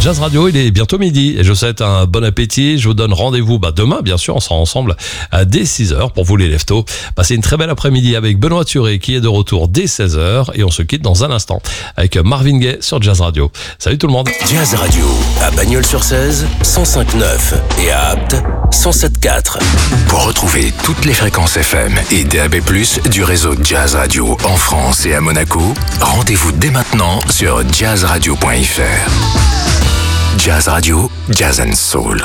Jazz Radio, il est bientôt midi et je vous souhaite un bon appétit. Je vous donne rendez-vous demain, bien sûr, on sera ensemble dès 6h pour vous les leftos. Passez une très belle après-midi avec Benoît Thuré qui est de retour dès 16h et on se quitte dans un instant avec Marvin Gaye sur Jazz Radio. Salut tout le monde. Jazz Radio à Bagnols-sur-Cèze 105.9 et à Apt 107.4. Pour retrouver toutes les fréquences FM et DAB+ du réseau Jazz Radio en France et à Monaco, rendez-vous dès maintenant sur jazzradio.fr. Jazz Radio, Jazz and Soul.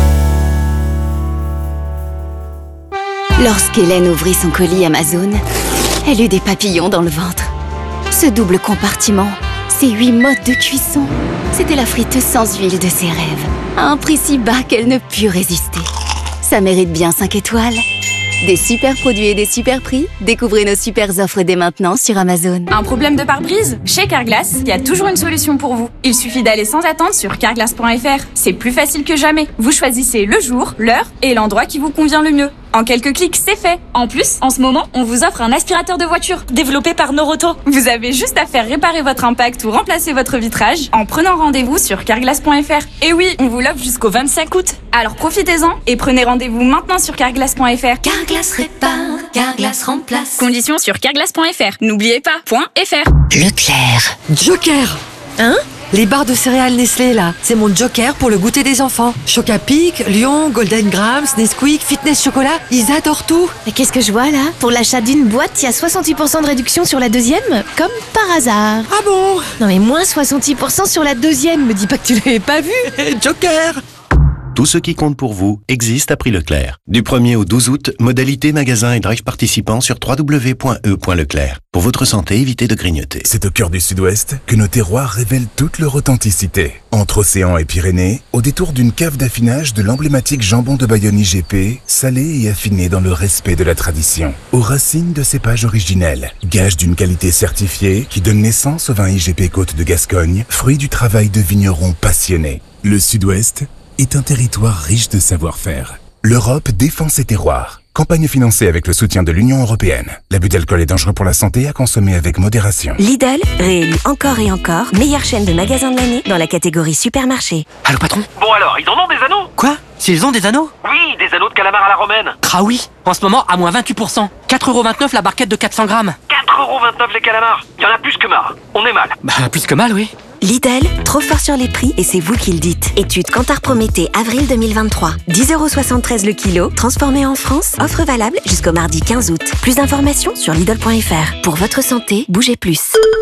Lorsqu'Hélène ouvrit son colis Amazon, elle eut des papillons dans le ventre. Ce double compartiment, ces 8 modes de cuisson, c'était la friteuse sans huile de ses rêves, à un prix si bas qu'elle ne put résister. Ça mérite bien 5 étoiles. Des super produits et des super prix, découvrez nos super offres dès maintenant sur Amazon. Un problème de pare-brise? Chez Carglass, il y a toujours une solution pour vous. Il suffit d'aller sans attendre sur carglass.fr. C'est plus facile que jamais. Vous choisissez le jour, l'heure et l'endroit qui vous convient le mieux. En quelques clics, c'est fait. En plus, en ce moment, on vous offre un aspirateur de voiture développé par Noroto. Vous avez juste à faire réparer votre impact ou remplacer votre vitrage en prenant rendez-vous sur carglass.fr. Et oui, on vous l'offre jusqu'au 25 août. Alors profitez-en et prenez rendez-vous maintenant sur carglass.fr. Carglass répare, Carglass remplace. Conditions sur carglass.fr. N'oubliez pas, .fr. Leclerc. Joker. Hein? Les barres de céréales Nestlé, là, c'est mon joker pour le goûter des enfants. Chocapic, Lion, Golden Grams, Nesquik, Fitness Chocolat, ils adorent tout. Et qu'est-ce que je vois là? Pour l'achat d'une boîte, il y a 68% de réduction sur la deuxième? Comme par hasard. Ah bon? Non mais moins 68% sur la deuxième, me dis pas que tu l'avais pas vu. Joker. Tout ce qui compte pour vous existe à prix Leclerc. Du 1er au 12 août, modalité magasin et drive participants sur www.e.leclerc. Pour votre santé, évitez de grignoter. C'est au cœur du Sud-Ouest que nos terroirs révèlent toute leur authenticité. Entre océan et Pyrénées, au détour d'une cave d'affinage de l'emblématique jambon de Bayonne IGP, salé et affiné dans le respect de la tradition. Aux racines de cépages originels, gage d'une qualité certifiée qui donne naissance au vin IGP Côte de Gascogne, fruit du travail de vignerons passionnés. Le Sud-Ouest est un territoire riche de savoir-faire. L'Europe défend ses terroirs. Campagne financée avec le soutien de l'Union européenne. L'abus d'alcool est dangereux pour la santé, à consommer avec modération. Lidl, réélu encore et encore, meilleure chaîne de magasins de l'année dans la catégorie supermarché. Allô patron? Bon alors, ils en ont des anneaux? Quoi? S'ils ont des anneaux? Oui, des anneaux de calamar à la romaine. Ah oui, en ce moment à moins 28%. 4,29€ la barquette de 400 grammes. 4,29€ les calamars. Il y en a plus que marre. On est mal. Bah plus que mal, oui. Lidl, trop fort sur les prix et c'est vous qui le dites. Étude Kantar Prométhée, avril 2023. 10,73€ le kilo, transformé en France. Offre valable jusqu'au mardi 15 août. Plus d'informations sur Lidl.fr. Pour votre santé, bougez plus.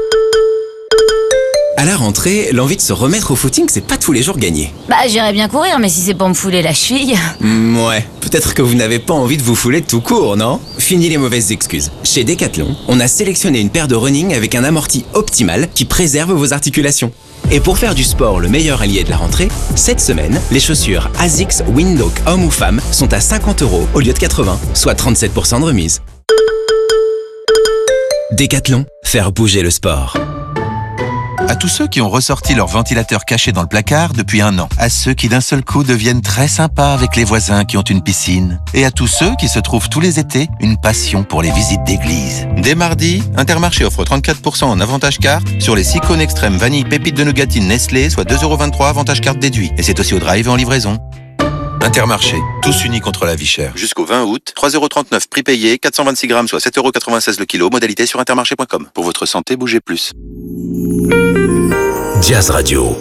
À la rentrée, l'envie de se remettre au footing, c'est pas tous les jours gagné. Bah j'irais bien courir, mais si c'est pour me fouler la cheville... Ouais, peut-être que vous n'avez pas envie de vous fouler tout court, non? Fini les mauvaises excuses. Chez Decathlon, on a sélectionné une paire de running avec un amorti optimal qui préserve vos articulations. Et pour faire du sport le meilleur allié de la rentrée, cette semaine, les chaussures ASICS Windhoek hommes ou femmes sont à 50€ au lieu de 80, soit 37% de remise. Decathlon, faire bouger le sport. À tous ceux qui ont ressorti leur ventilateur caché dans le placard depuis 1 an. À ceux qui d'un seul coup deviennent très sympas avec les voisins qui ont une piscine. Et à tous ceux qui se trouvent tous les étés une passion pour les visites d'église. Dès mardi, Intermarché offre 34% en avantage carte sur les 6 cônes extrêmes vanille pépites de nougatine Nestlé, soit 2,23€ avantage carte déduit. Et c'est aussi au drive et en livraison. Intermarché, tous unis contre la vie chère. Jusqu'au 20 août, 3,39€ prix payé, 426 grammes, soit 7,96€ le kilo. Modalité sur intermarché.com. Pour votre santé, bougez plus. Jazz Radio.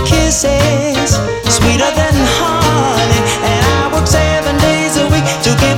Sweeter than honey, and I work 7 days a week to give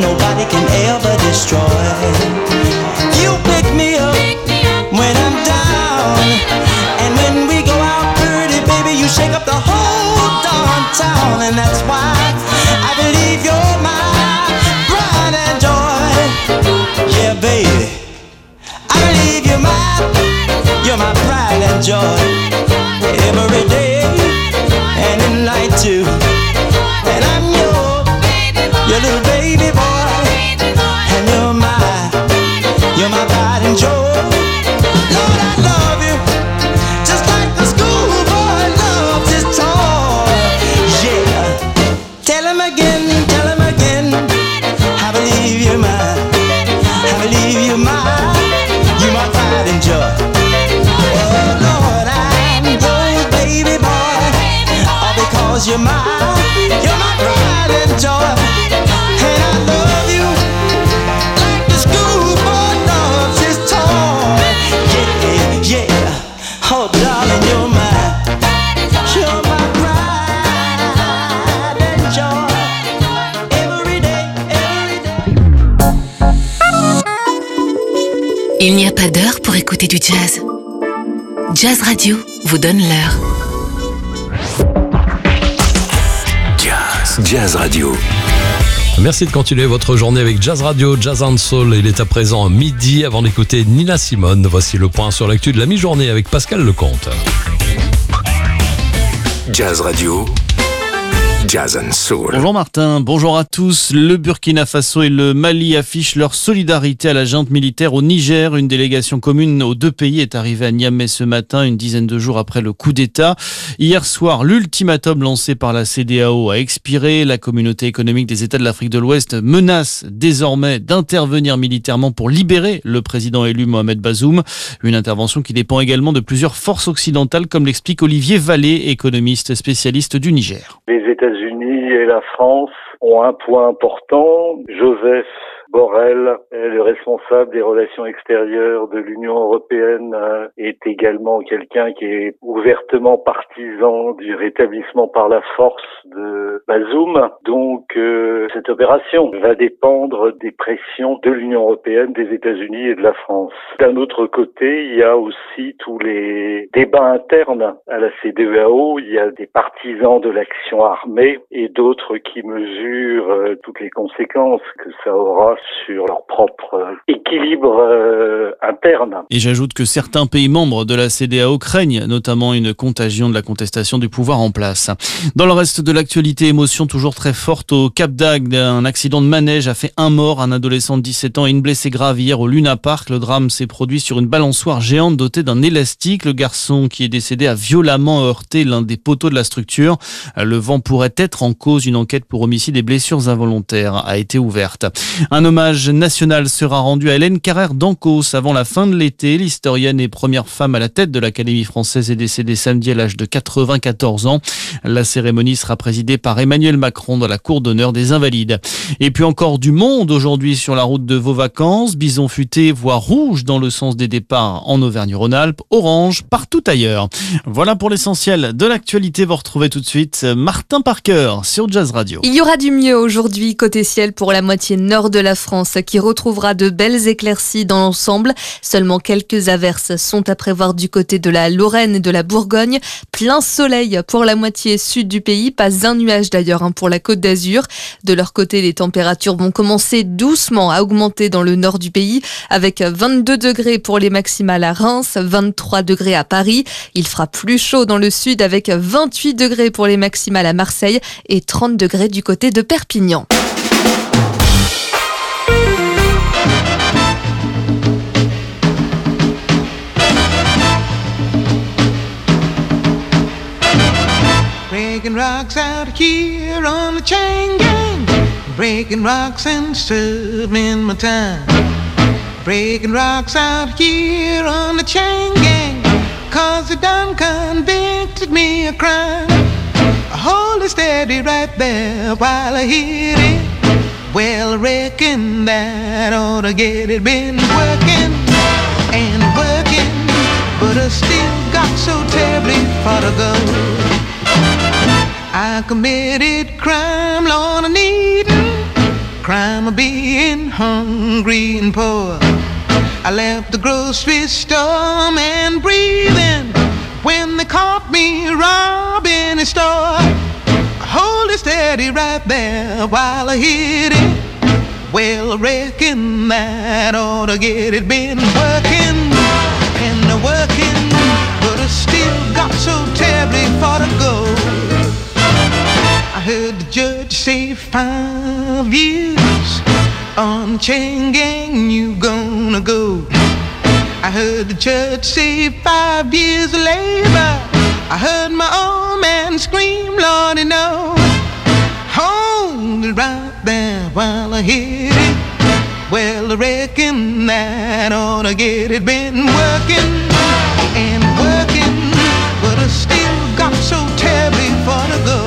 nobody can ever destroy. You pick me up when I'm down, and when we go out pretty, baby, you shake up the whole darn town. And that's why I believe you're my pride and joy. Yeah, baby, I believe you're my pride and joy. Every day and at night too. And I'm your little baby boy. And you're my pride and joy. Lord, I love you just like the schoolboy loves his toy. Yeah. Tell him again, I believe you're mine. I believe you're my pride and joy. Oh Lord, I'm your baby boy. All because you're my pride and joy. And I love you like the schoolboy loves his toy. Yeah, yeah. Oh darling, you're my pride and joy. Every day, every day. Il n'y a pas d'heure pour écouter du jazz. Jazz Radio vous donne l'heure. Jazz Radio. Merci de continuer votre journée avec Jazz Radio, Jazz and Soul. Il est à présent midi avant d'écouter Nina Simone. Voici le point sur l'actu de la mi-journée avec Pascal Lecomte. Jazz Radio, Jazz and Soul. Bonjour Martin, bonjour à tous. Le Burkina Faso et le Mali affichent leur solidarité à la junte militaire au Niger. Une délégation commune aux deux pays est arrivée à Niamey ce matin, une dizaine de jours après le coup d'État. Hier soir, l'ultimatum lancé par la CEDEAO a expiré. La communauté économique des États de l'Afrique de l'Ouest menace désormais d'intervenir militairement pour libérer le président élu Mohamed Bazoum. Une intervention qui dépend également de plusieurs forces occidentales, comme l'explique Olivier Vallée, économiste spécialiste du Niger. Les États-Unis et la France ont un point important. Joseph Borrell, le responsable des relations extérieures de l'Union européenne, est également quelqu'un qui est ouvertement partisan du rétablissement par la force de Bazoum. Donc cette opération va dépendre des pressions de l'Union européenne, des États-Unis et de la France. D'un autre côté, il y a aussi tous les débats internes à la CEDEAO. Il y a des partisans de l'action armée et d'autres qui mesurent toutes les conséquences que ça aura sur leur propre équilibre interne. Et j'ajoute que certains pays membres de la CEDEAO craignent notamment une contagion de la contestation du pouvoir en place. Dans le reste de l'actualité, émotion toujours très forte au Cap d'Agde. Un accident de manège a fait un mort, un adolescent de 17 ans et une blessée grave hier au Luna Park. Le drame s'est produit sur une balançoire géante dotée d'un élastique. Le garçon qui est décédé a violemment heurté l'un des poteaux de la structure. Le vent pourrait être en cause. Une enquête pour homicide et blessures involontaires a été ouverte. Un hommage national sera rendu à Hélène Carrère d'Ancos avant la fin de l'été. L'historienne et première femme à la tête de l'Académie française est décédée samedi à l'âge de 94 ans. La cérémonie sera présidée par Emmanuel Macron dans la cour d'honneur des Invalides. Et puis encore du monde aujourd'hui sur la route de vos vacances. Bison futé, voie rouge dans le sens des départs en Auvergne-Rhône-Alpes, orange partout ailleurs. Voilà pour l'essentiel de l'actualité. Vous retrouvez tout de suite Martin Parker sur Jazz Radio. Il y aura du mieux aujourd'hui côté ciel pour la moitié nord de la France qui retrouvera de belles éclaircies dans l'ensemble. Seulement quelques averses sont à prévoir du côté de la Lorraine et de la Bourgogne. Plein soleil pour la moitié sud du pays, pas un nuage d'ailleurs pour la Côte d'Azur. De leur côté, les températures vont commencer doucement à augmenter dans le nord du pays avec 22 degrés pour les maximales à Reims, 23 degrés à Paris. Il fera plus chaud dans le sud avec 28 degrés pour les maximales à Marseille et 30 degrés du côté de Perpignan. Breaking rocks out here on the chain gang. Breaking rocks and serving my time. Breaking rocks out here on the chain gang. Cause they done convicted me of crime. I hold it steady right there while I hit it. Well, I reckon that ought to get it. Been working and working, but I still got so terribly far to go. I committed crime, Lord, I need crime of being hungry and poor. I left the grocery store and breathing when they caught me robbing a store. Hold it steady right there while I hit it. Well, I reckon that ought to get it. Been working and working, but I still got so terribly far to go. I heard the judge say 5 years on chain gang you gonna go. I heard the judge say 5 years of labor. I heard my old man scream, Lordy, no. Hold it right there while I hit it. Well, I reckon that ought to get it. Been working and working, but I still got so terribly far to go.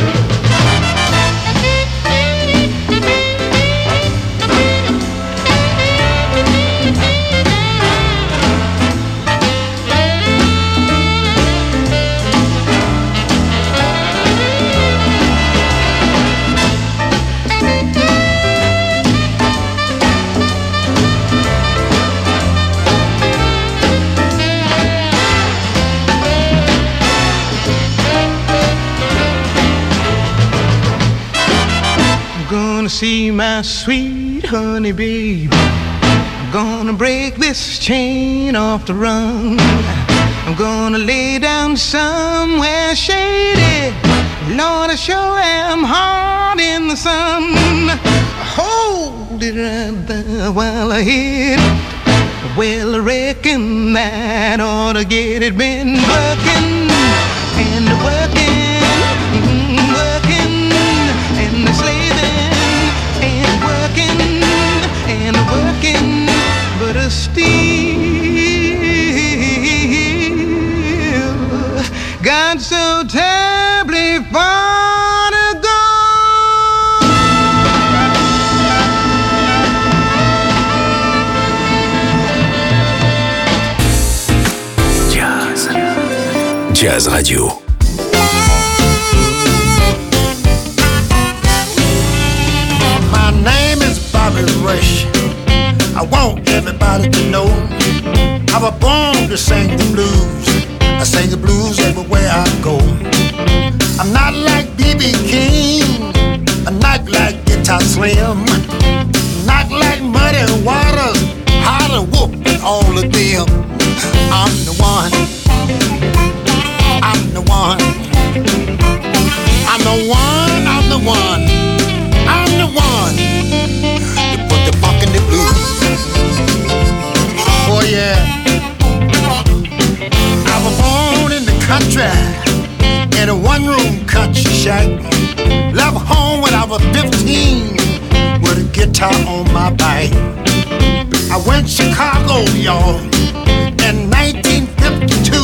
Gonna see my sweet honey babe. I'm gonna break this chain off the run. I'm gonna lay down somewhere shady. Lord, I sure am hard in the sun. Hold it right there while I hit it. Well, I reckon that ought to get it. Been working and working, working and slaving and working and working, but I still got so terribly far to go. Jazz Radio. My name is Bobby Rush. I want everybody to know I was born to sing the blues. I sing the blues everywhere I go. I'm not like B.B. King, I'm not like Guitar Slim, not like Muddy Waters, Hot and Whoop and all of them. I'm the one. I'm the one. I'm the one. I'm the one. I'm the one to put the funk in the blues. Oh yeah. I was born in the country in a one-room country shack. Left home when I was 15 with a guitar on my back. I went to Chicago, y'all, in 1952.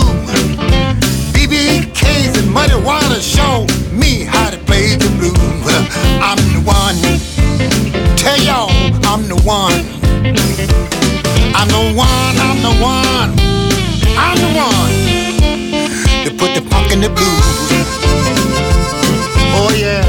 BBKs and Muddy Waters showed me how to play the blues. I'm the one. Tell y'all I'm the one. I'm the one. I'm the one. I'm the one to put the funk in the blues. Oh yeah.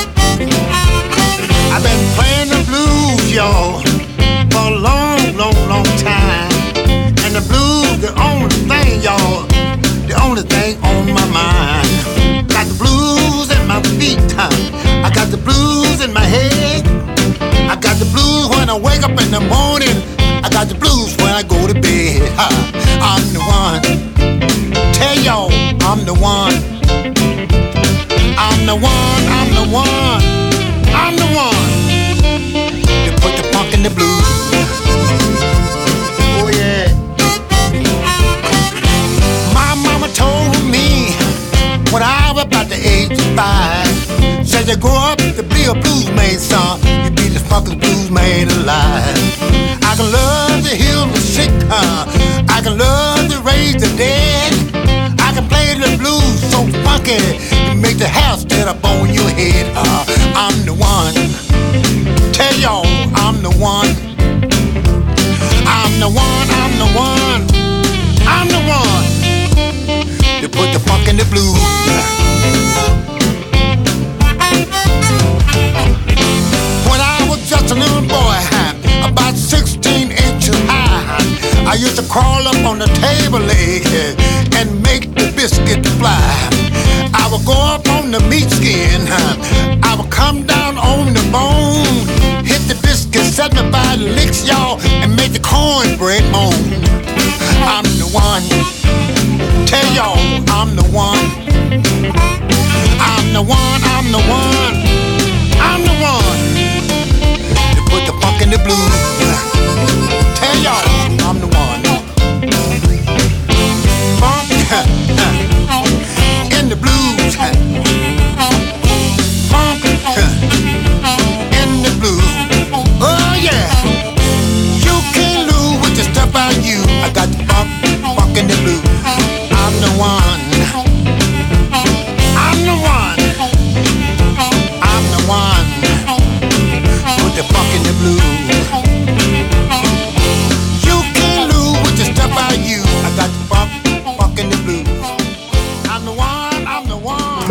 I've been playing the blues, y'all, for a long, long, long time. And the blues, the only thing, y'all, the only thing on my mind. Got the blues in my feet, huh? I got the blues in my head. I got the blues when I wake up in the morning. I got the blues when I go to bed. I'm the one. Tell y'all I'm the one. I'm the one. I'm the one. I'm the one to put the funk in the blues. Oh yeah. My mama told me when I was about the age of 5, said you grow up to be a blues man, son. You be the fucking blues man alive. I can love to heal the sick, I can love to raise the dead. I can play the blues so funky, to make the hair stand up on your head. I'm the one. Tell y'all I'm the one. I'm the one. I'm the one. I'm the one to put the funk in the blues. When I was on the meat skin. I will come down on the bone, hit the biscuit 75 licks, y'all, and make the cornbread moan. I'm the one. Tell y'all, I'm the one. I'm the one, I'm the one. I'm the one to put the funk in the blues. Tell y'all, I'm the one. Funk in the blues. Funk in the blues. Oh yeah. You can't lose with the stuff I use. I got the funk in the blues. I'm the one. I'm the one. I'm the one. Put the funk in the blues. You can't lose with the stuff I use. I got the funk in the blues. I'm the one. I'm the one.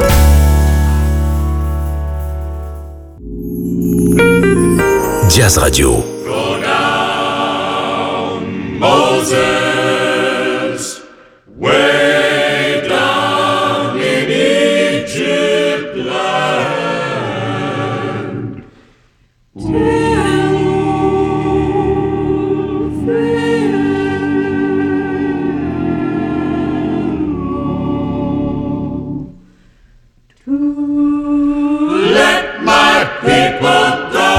Jazz Radio. Go down, Moses, way down in Egypt land. Let my people go.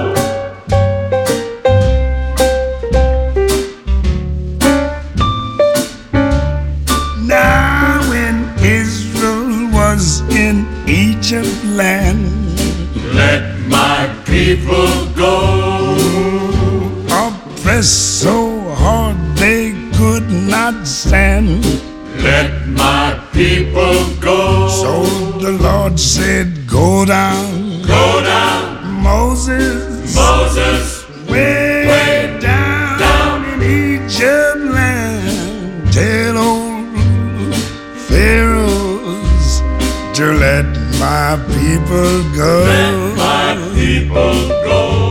Now when Israel was in Egypt land, let my people go. Oppressed so hard they could not stand. Let my people go. So the Lord said, go down, go down, Moses, Moses, way down in Egypt land. Tell old Pharaohs to let my people go. Let my people go.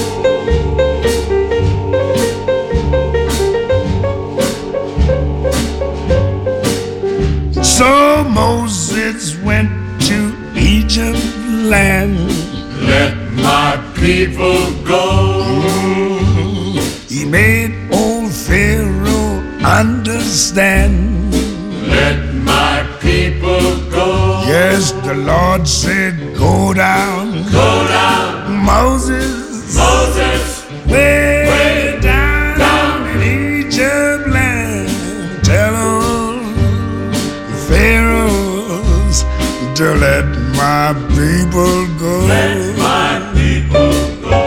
So Moses went to Egypt land. Let my people go. He made old Pharaoh understand. Let my people go. Yes, the Lord said, go down, Moses, Moses, way down in Egypt land. Tell old Pharaohs to let my people go. Let my people go.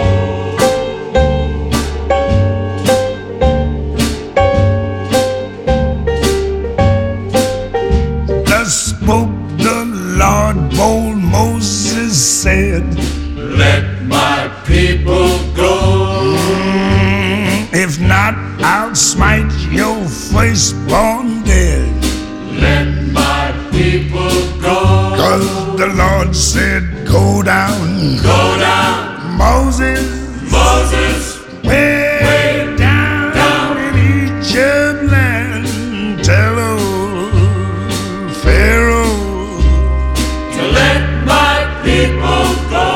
Thus spoke the Lord, bold Moses said, let my people go. If not, I'll smite your firstborn dead. Let my people go. 'Cause the Lord said, go down, Moses, Moses, way down in Egypt land. Tell old Pharaoh to let my people go.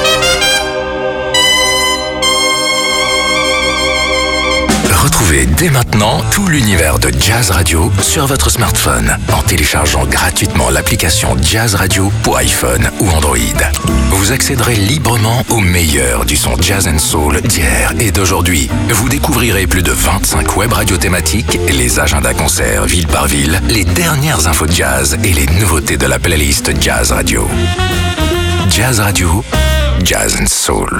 Retrouvez dès maintenant tout l'univers de Jazz Radio sur votre smartphone en téléchargeant gratuitement l'application Jazz Radio pour iPhone ou Android. Vous accéderez librement au meilleur du son jazz and soul d'hier et d'aujourd'hui. Vous découvrirez plus de 25 web radios thématiques, les agendas concerts ville par ville, les dernières infos de jazz et les nouveautés de la playlist Jazz Radio. Jazz Radio, Jazz and Soul.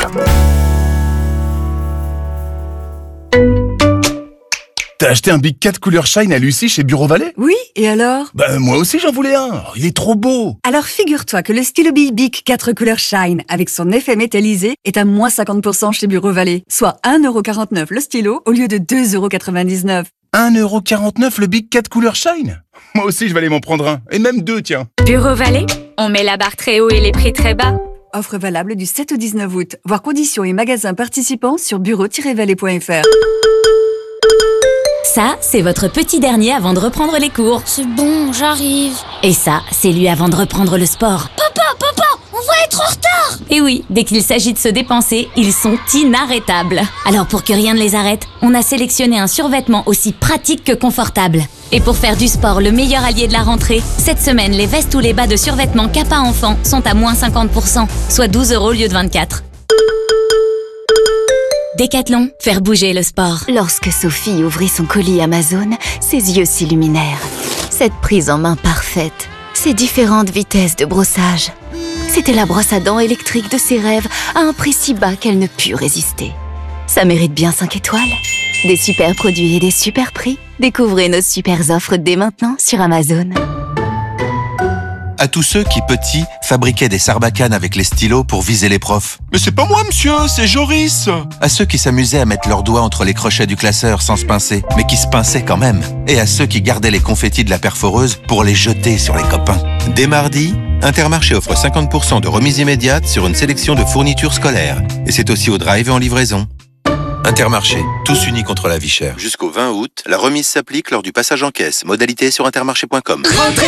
T'as acheté un Big Cat couleur Shine à Lucie chez Bureau Vallée ? Oui, et alors ? Moi aussi j'en voulais un. Il est trop beau. Alors figure-toi que le stylo Big 4 couleurs Shine avec son effet métallisé est à moins 50% chez Bureau Vallée, soit 1,49€ le stylo au lieu de 2,99€. 1,49€ le Big Cat couleur Shine ? Moi aussi je vais aller m'en prendre un. Et même deux, tiens. Bureau Vallée, on met la barre très haut et les prix très bas. Offre valable du 7 au 19 août. Voir conditions et magasins participants sur bureau-vallée.fr. Ça, c'est votre petit dernier avant de reprendre les cours. C'est bon, j'arrive. Et ça, c'est lui avant de reprendre le sport. Papa, on va être en retard. Et oui, dès qu'il s'agit de se dépenser, ils sont inarrêtables. Alors pour que rien ne les arrête, on a sélectionné un survêtement aussi pratique que confortable. Et pour faire du sport le meilleur allié de la rentrée, cette semaine, les vestes ou les bas de survêtement Kappa Enfant sont à moins 50%, soit 12€ au lieu de 24. Décathlon, faire bouger le sport. Lorsque Sophie ouvrit son colis Amazon, ses yeux s'illuminèrent. Cette prise en main parfaite, ces différentes vitesses de brossage. C'était la brosse à dents électrique de ses rêves à un prix si bas qu'elle ne put résister. Ça mérite bien 5 étoiles. Des super produits et des super prix. Découvrez nos super offres dès maintenant sur Amazon. À tous ceux qui, petits, fabriquaient des sarbacanes avec les stylos pour viser les profs. Mais c'est pas moi, monsieur, c'est Joris. À ceux qui s'amusaient à mettre leurs doigts entre les crochets du classeur sans se pincer, mais qui se pinçaient quand même. Et à ceux qui gardaient les confettis de la perforeuse pour les jeter sur les copains. Dès mardi, Intermarché offre 50% de remise immédiate sur une sélection de fournitures scolaires. Et c'est aussi au drive et en livraison. Intermarché, tous unis contre la vie chère. Jusqu'au 20 août, la remise s'applique lors du passage en caisse. Modalité sur intermarché.com.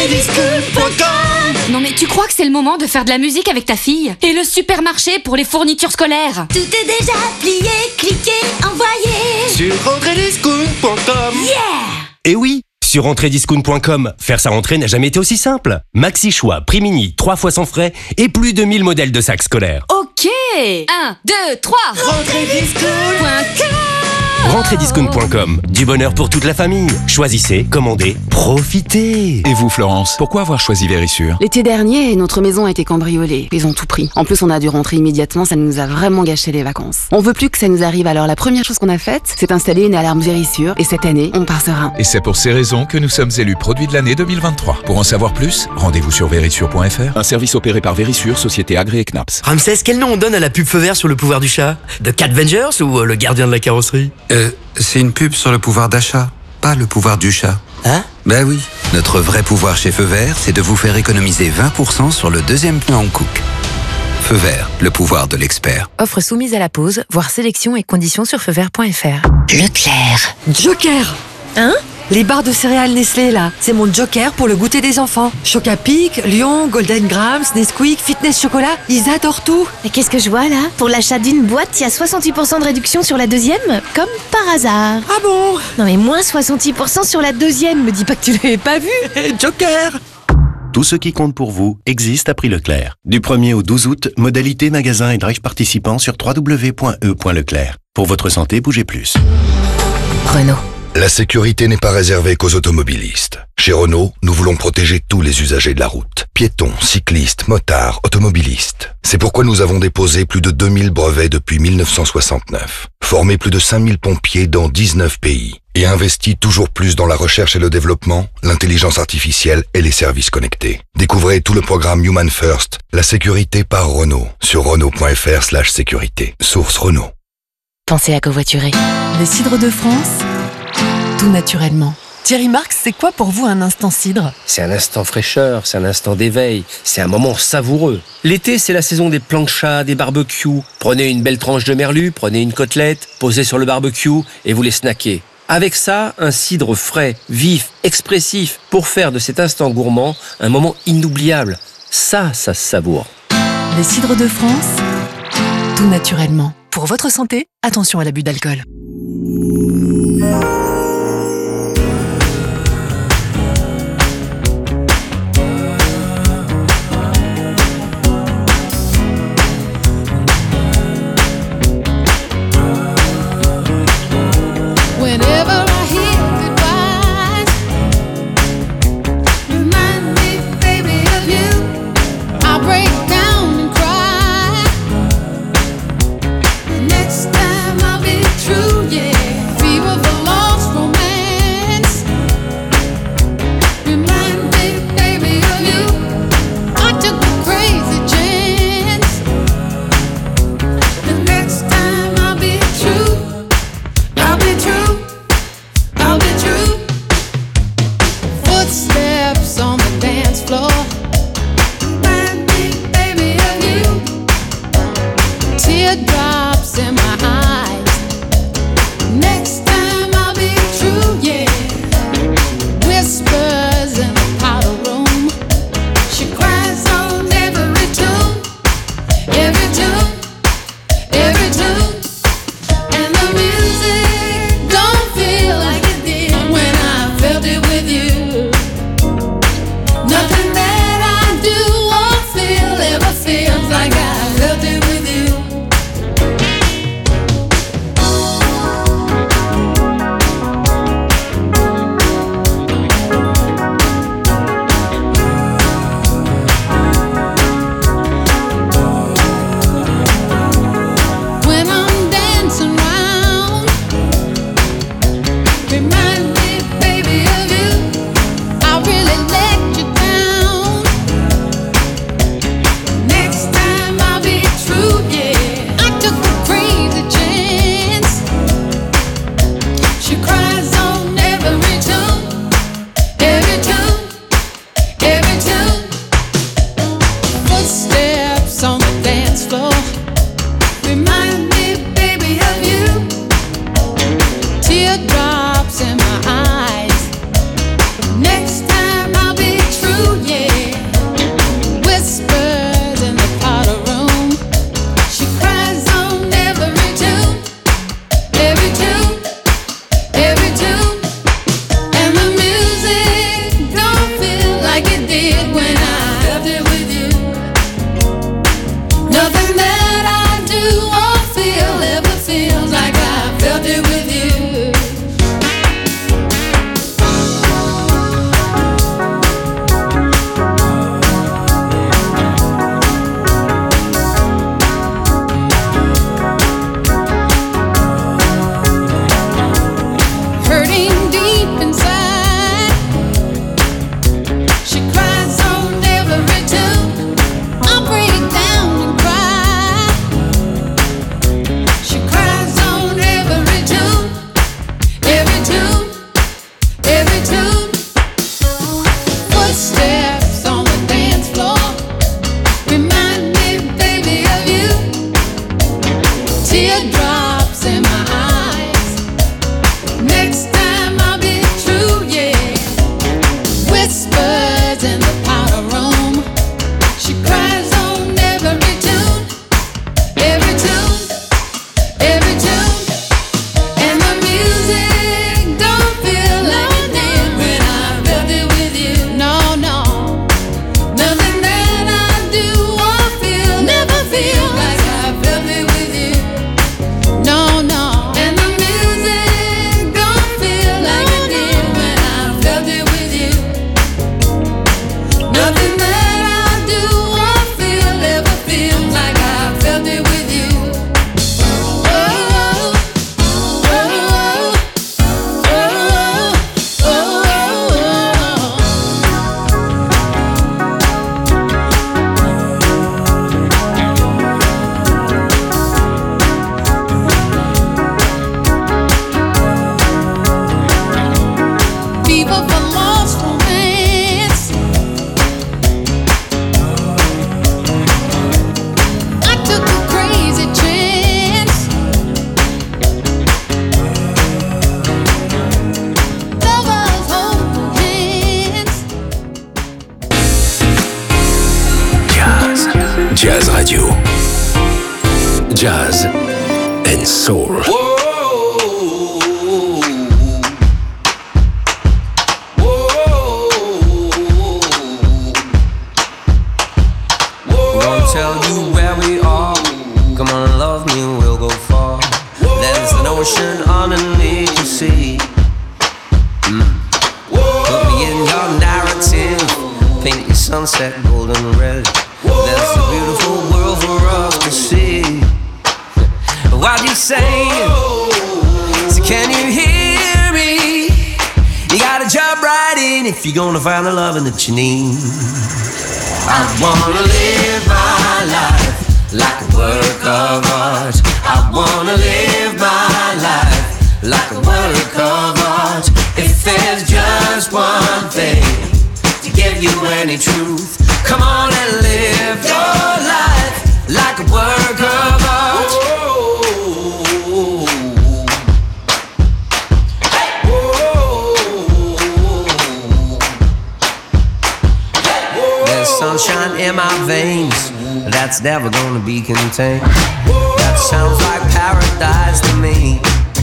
Non mais tu crois que c'est le moment de faire de la musique avec ta fille? Et le supermarché pour les fournitures scolaires? Tout est déjà plié, cliqué, envoyé. Sur rentrediscount.com. Yeah! Et oui, sur rentrediscount.com, faire sa rentrée n'a jamais été aussi simple. Maxi choix, prix mini, 3 fois sans frais et plus de 1000 modèles de sacs scolaires. Ok, 1, 2, 3. Rentrediscount.com. Rentrediscount.com, du bonheur pour toute la famille. Choisissez, commandez, profitez. Et vous, Florence, pourquoi avoir choisi Vérissure? L'été dernier, notre maison a été cambriolée. Ils ont tout pris. En plus, on a dû rentrer immédiatement, ça nous a vraiment gâché les vacances. On veut plus que ça nous arrive, alors la première chose qu'on a faite, c'est installer une alarme Vérissure. Et cette année, on part serein. Et c'est pour ces raisons que nous sommes élus produits de l'année 2023. Pour en savoir plus, rendez-vous sur vérissure.fr. Un service opéré par Vérissure, société agréée CNAPS. Ramsès, quel nom on donne à la pub feu vert sur le pouvoir du chat? The Cat Vengers ou le gardien de la carrosserie? C'est une pub sur le pouvoir d'achat, pas le pouvoir du chat. Hein? Ben oui. Notre vrai pouvoir chez Feu Vert, c'est de vous faire économiser 20% sur le deuxième pneu en Cook. Feu Vert, le pouvoir de l'expert. Offre soumise à la pause, voir sélection et conditions sur feuvert.fr. Leclerc. Joker. Hein? Les barres de céréales Nestlé, là, c'est mon joker pour le goûter des enfants. Chocapic, Lion, Golden Grams, Nesquik, Fitness Chocolat, ils adorent tout. Et qu'est-ce que je vois là? Pour l'achat d'une boîte, il y a 68% de réduction sur la deuxième, comme par hasard. Ah bon? Non mais moins 68% sur la deuxième, me dis pas que tu l'avais pas vu. Joker. Tout ce qui compte pour vous existe à prix Leclerc. Du 1er au 12 août, modalité magasin et drive participants sur www.e.leclerc. Pour votre santé, bougez plus. Renault. La sécurité n'est pas réservée qu'aux automobilistes. Chez Renault, nous voulons protéger tous les usagers de la route. Piétons, cyclistes, motards, automobilistes. C'est pourquoi nous avons déposé plus de 2000 brevets depuis 1969. Formé plus de 5000 pompiers dans 19 pays. Et investi toujours plus dans la recherche et le développement, l'intelligence artificielle et les services connectés. Découvrez tout le programme Human First, la sécurité par Renault, sur renault.fr/sécurité. Source Renault. Pensez à covoiturer. Les cidres de France, tout naturellement. Thierry Marx, c'est quoi pour vous un instant cidre? C'est un instant fraîcheur, c'est un instant d'éveil, c'est un moment savoureux. L'été, c'est la saison des planchas, des barbecues. Prenez une belle tranche de merlu, prenez une côtelette, posez sur le barbecue et vous les snackez. Avec ça, un cidre frais, vif, expressif, pour faire de cet instant gourmand un moment inoubliable. Ça se savoure. Les cidres de France, tout naturellement. Pour votre santé, attention à l'abus d'alcool. Jazz Radio. Jazz and Soul. Tell you where we are. Come on, love me, we'll go far. There's an ocean underneath the sea. Put me in your narrative. Paint your sunset golden red. There's a beautiful world for us to see. What you saying? So can you hear me? You gotta jump right in if you're gonna find the loving that you need. I wanna live my life like a work of art. I wanna live my life like a work of art. If there's just one thing to give you any truth, come on and live your life like a work of art. There's sunshine in my veins that's never gonna be contained. That sounds like paradise to me.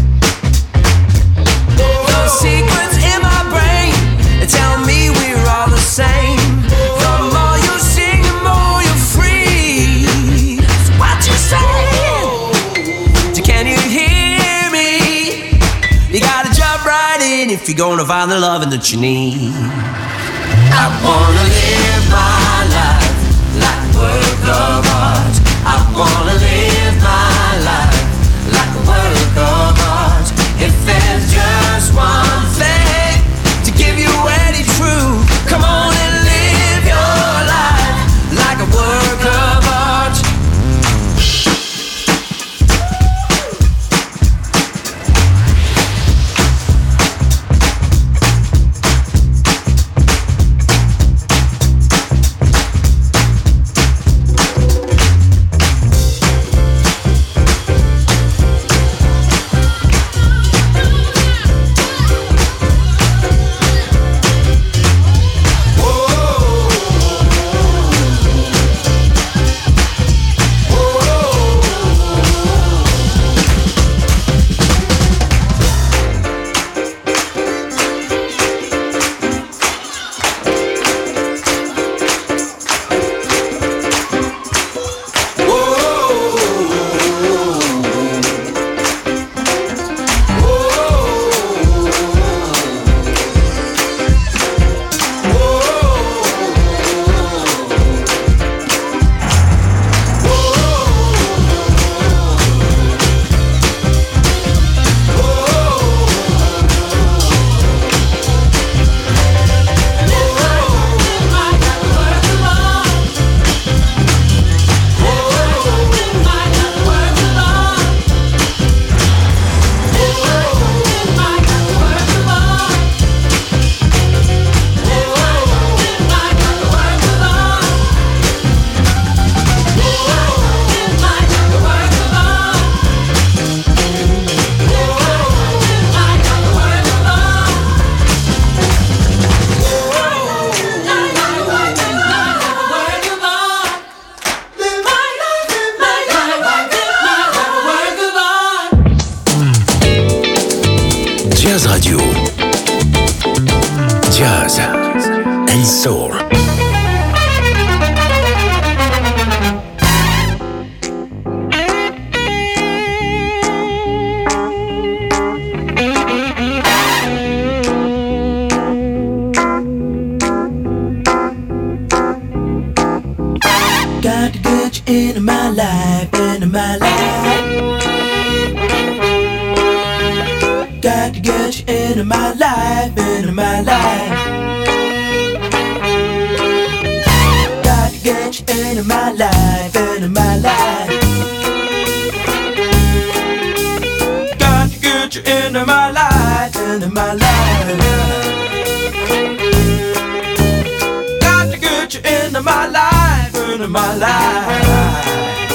The secrets in my brain tell me we're all the same. The more you sing, the more you're free. So what you saying? So can you hear me? You gotta jump right in if you're gonna find the loving that you need. I wanna live my life like a work of art. I wanna live my life like a work of art. If there's just one thing to give you any truth, come on and live your life like a work of art. Jazz and Soul. Got to get you into my life, into my life. Got to get you into my life, into my life. Got to get you into my life, into my life. Got to get you into my life, into my life. Got to get you into my life, into my life.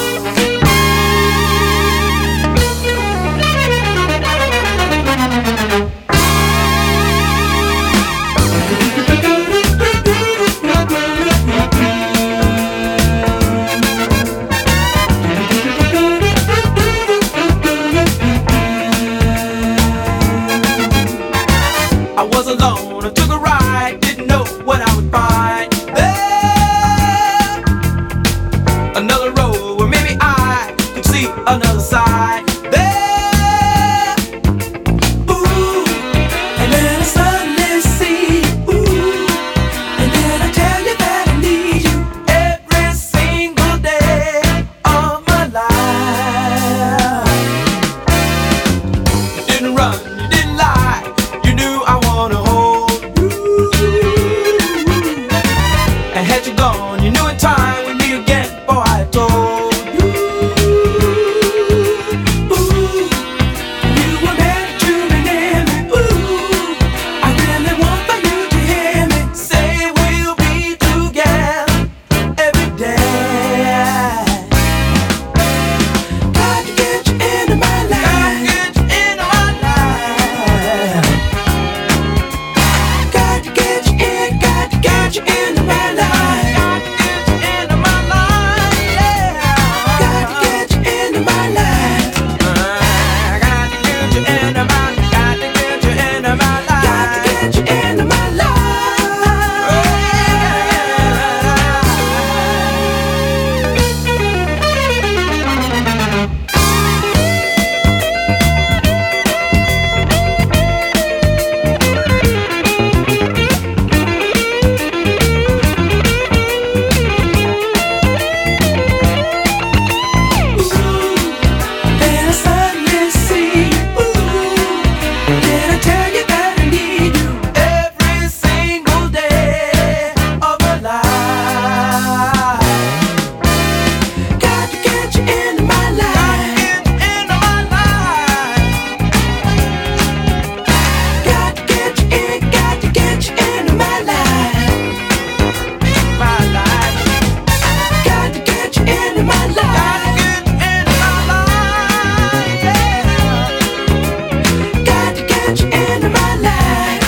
I was alone, I took a ride, didn't know what I would find there. Another road where maybe I could see another side there. Ooh, and then I suddenly see, ooh, and then I tell you that I need you every single day of my life. You didn't run, you didn't lie, you knew I wanna hold you. And had you gone, you knew in time we'd meet again. Oh, I told you. Ooh, you were meant to be near me. Ooh, I really want for you to hear me say we'll be together every day. Got to get you into my life. Got to get you into my life. Got to get you into my life. Got to get you into my life. Got to get you into my life. Got to get you into my life. Got to get you into my life. Then I suddenly see, ooh, did I tell you that I need you every single day of my life? Got to get you into my life. Got to get you into my life. My life. Got to get you into my life. Got to get you into my life.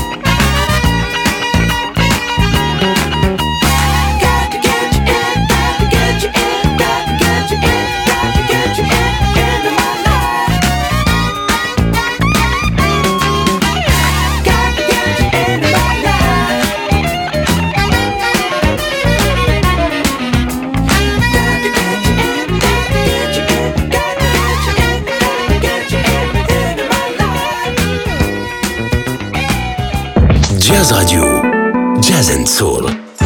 Got to get you in, got to get you in, got to get you in, got to get you into my life. Got to get you into my life. Got to get you in, got to get you in, got to get you in, got to get you into my life. Jazz Radio, Jazz and Soul.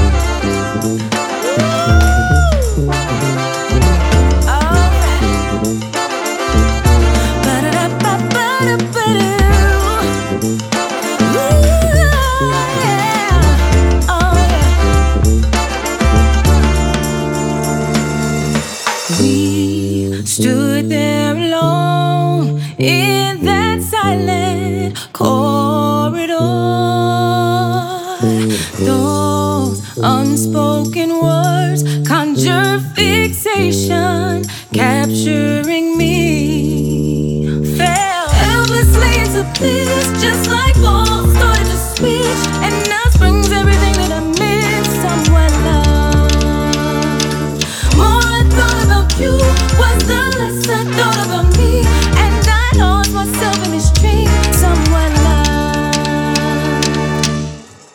We stood there alone in that silent corridor. Those unspoken words conjure fixation, capturing me. Fell helplessly into bliss, just like walls started to switch, and now springs everything that I miss. Someone loved. More I thought about you was the less I thought about me, and I lost myself in this dream. Someone loved.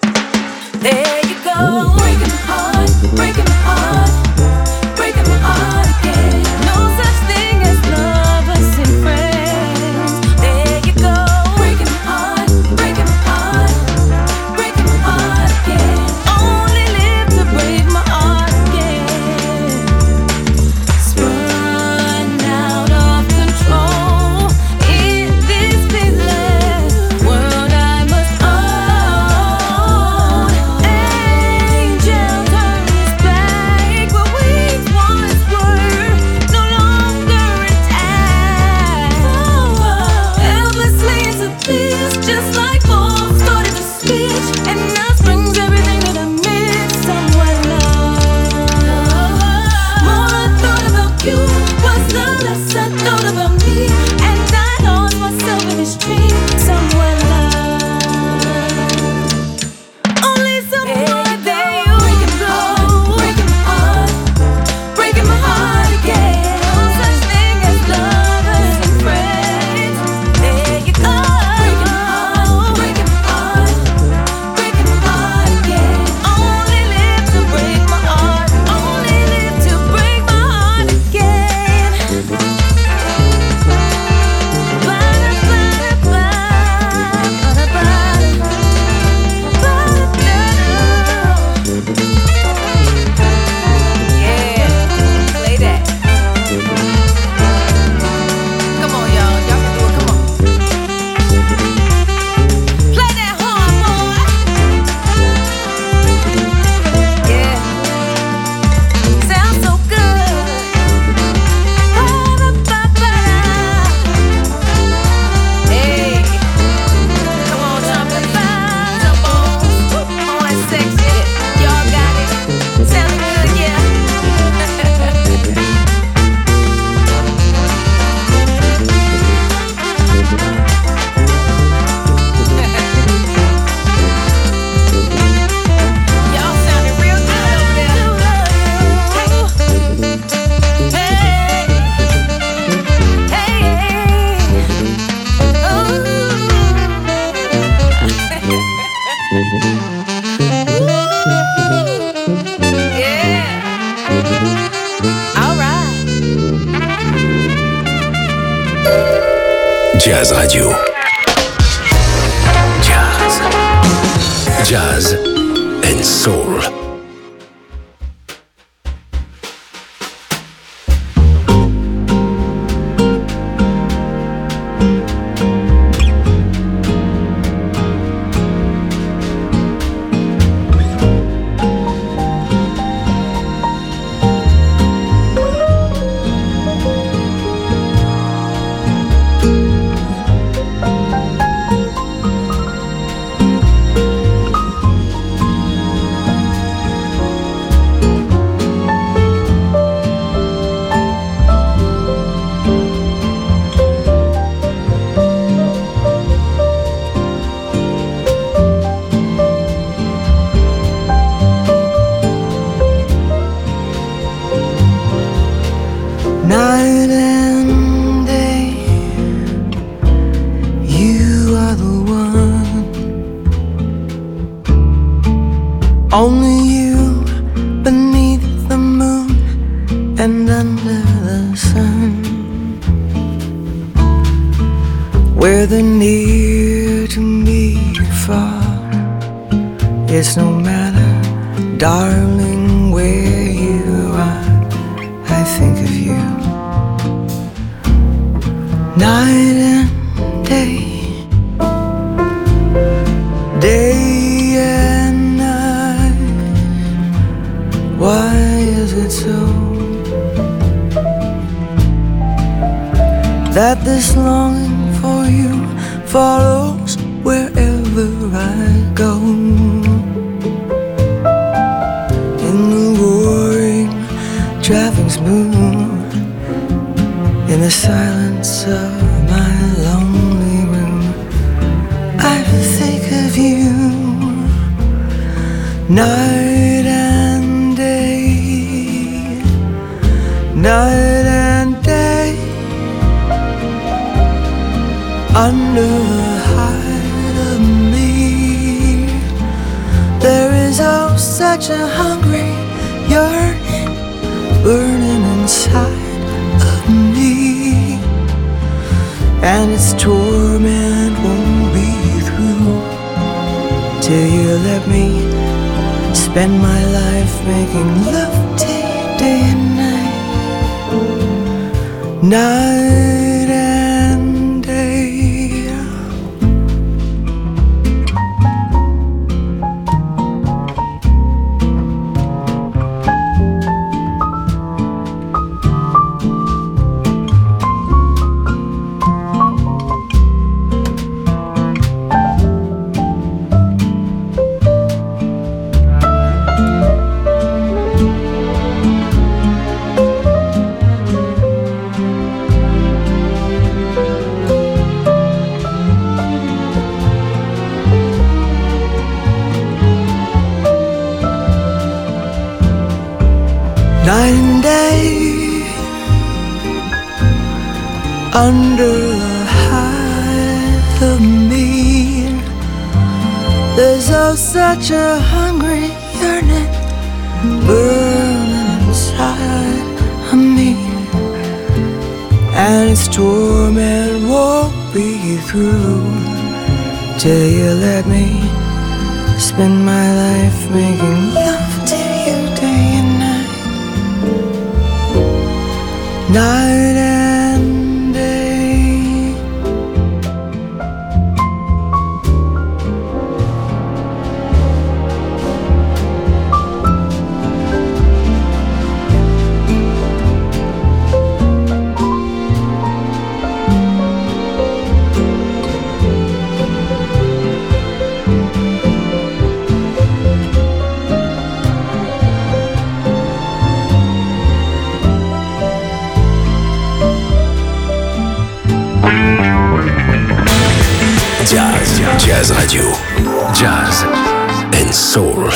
There you go, breaking my heart, breaking my heart, breaking my heart again. No such thing as lovers and friends. There you go, breaking my heart, breaking my heart, breaking my heart again. Only live to break my heart again. Spun out of control in this business world I must own. Angel turns back where we once were, no longer intact. Helplessly into this, just like both started to switch, and now springs everything that I missed. Somewhere lost. More I thought about you was the less I thought about me, and I lost myself in this dream. Somewhere lost. Only somewhere there you go. Breaking my heart, breaking my heart again. No such thing as lovers and friends. There you go. Breaking my heart, breaking my heart again. Only live to break my heart. Only live to break my heart again. Yeah, play that. Come on, y'all can do it. Come on. Play that horn, boy. Yeah, sounds so good. Hey, come on, jump on, that sexy. Y'all got it. Sounding good, yeah. Y'all sounding real good over there. Hey, yeah. All right. Jazz Radio. Jazz. Jazz and Soul. Night and day, you are the one. Only you beneath the moon and under the sun. Where the near to me far, it's no matter, darling, where you are. I think of you night and day, day and night. Why is it so that this longing for you follows wherever I go? In the roaring traffic smooth, in the silence of my lonely room, I think of you night and day, night and day. Under the hide of me, there is such a hungry yearning burning inside of me, and its torment won't be through till you let me spend my life making love to you day and night, night and day. Night and day, under the height of me, there's oh such a hungry yearning burning inside of me, and its torment won't be through till you let me spend my life making love to you day and night. Night and day. Jazz Radio. Jazz and Soul.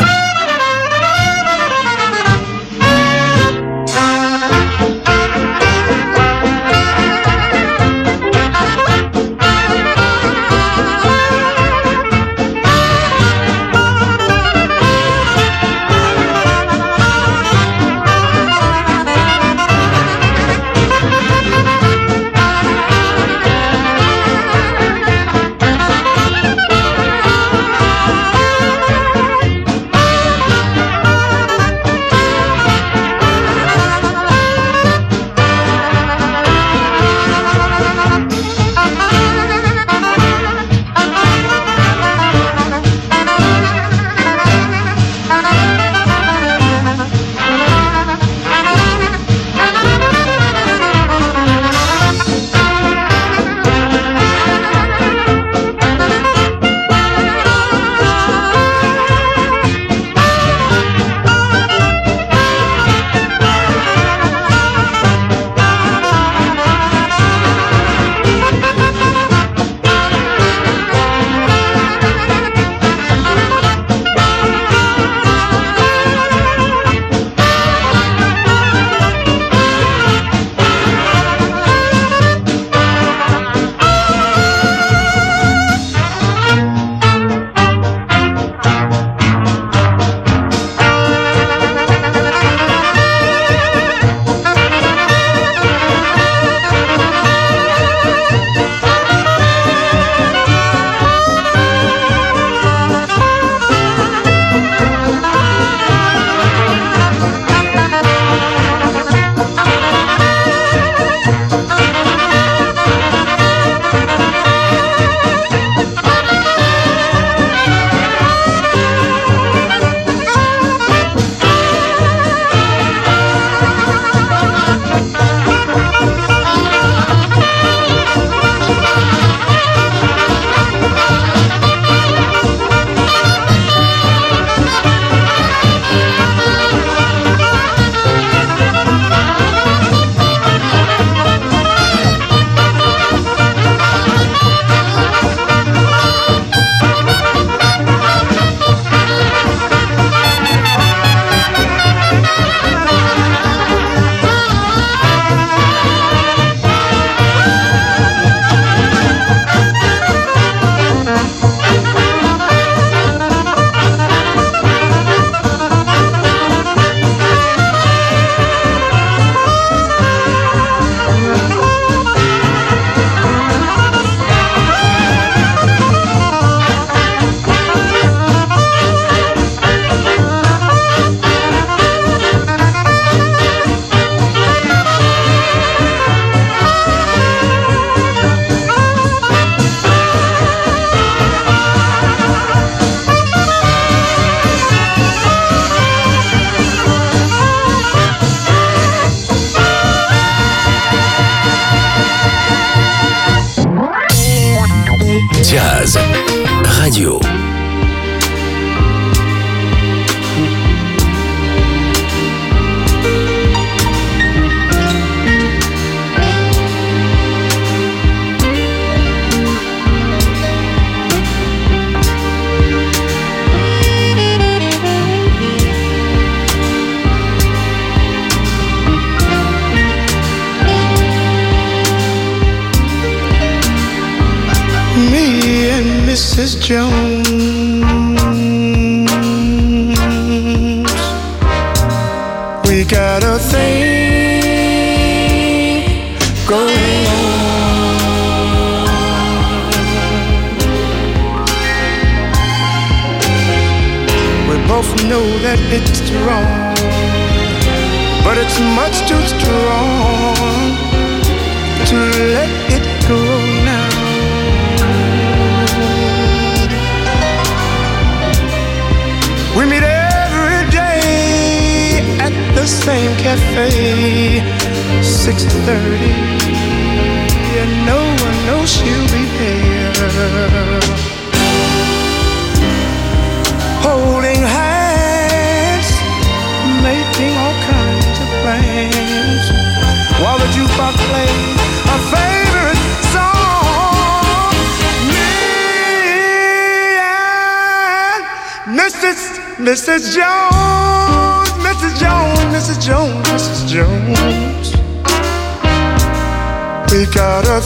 Mrs. Jones. We got a thing going on. We both know that it's wrong, but it's much too strong to let it go now. We meet every day at the same cafe, 6:30, and no one knows she'll be there. Holding hands, making all kinds of plans, while the jukebox plays our favorite song. Me and Mrs. Jones, Mrs. Jones, Mrs. Jones, Mrs. Jones. We got a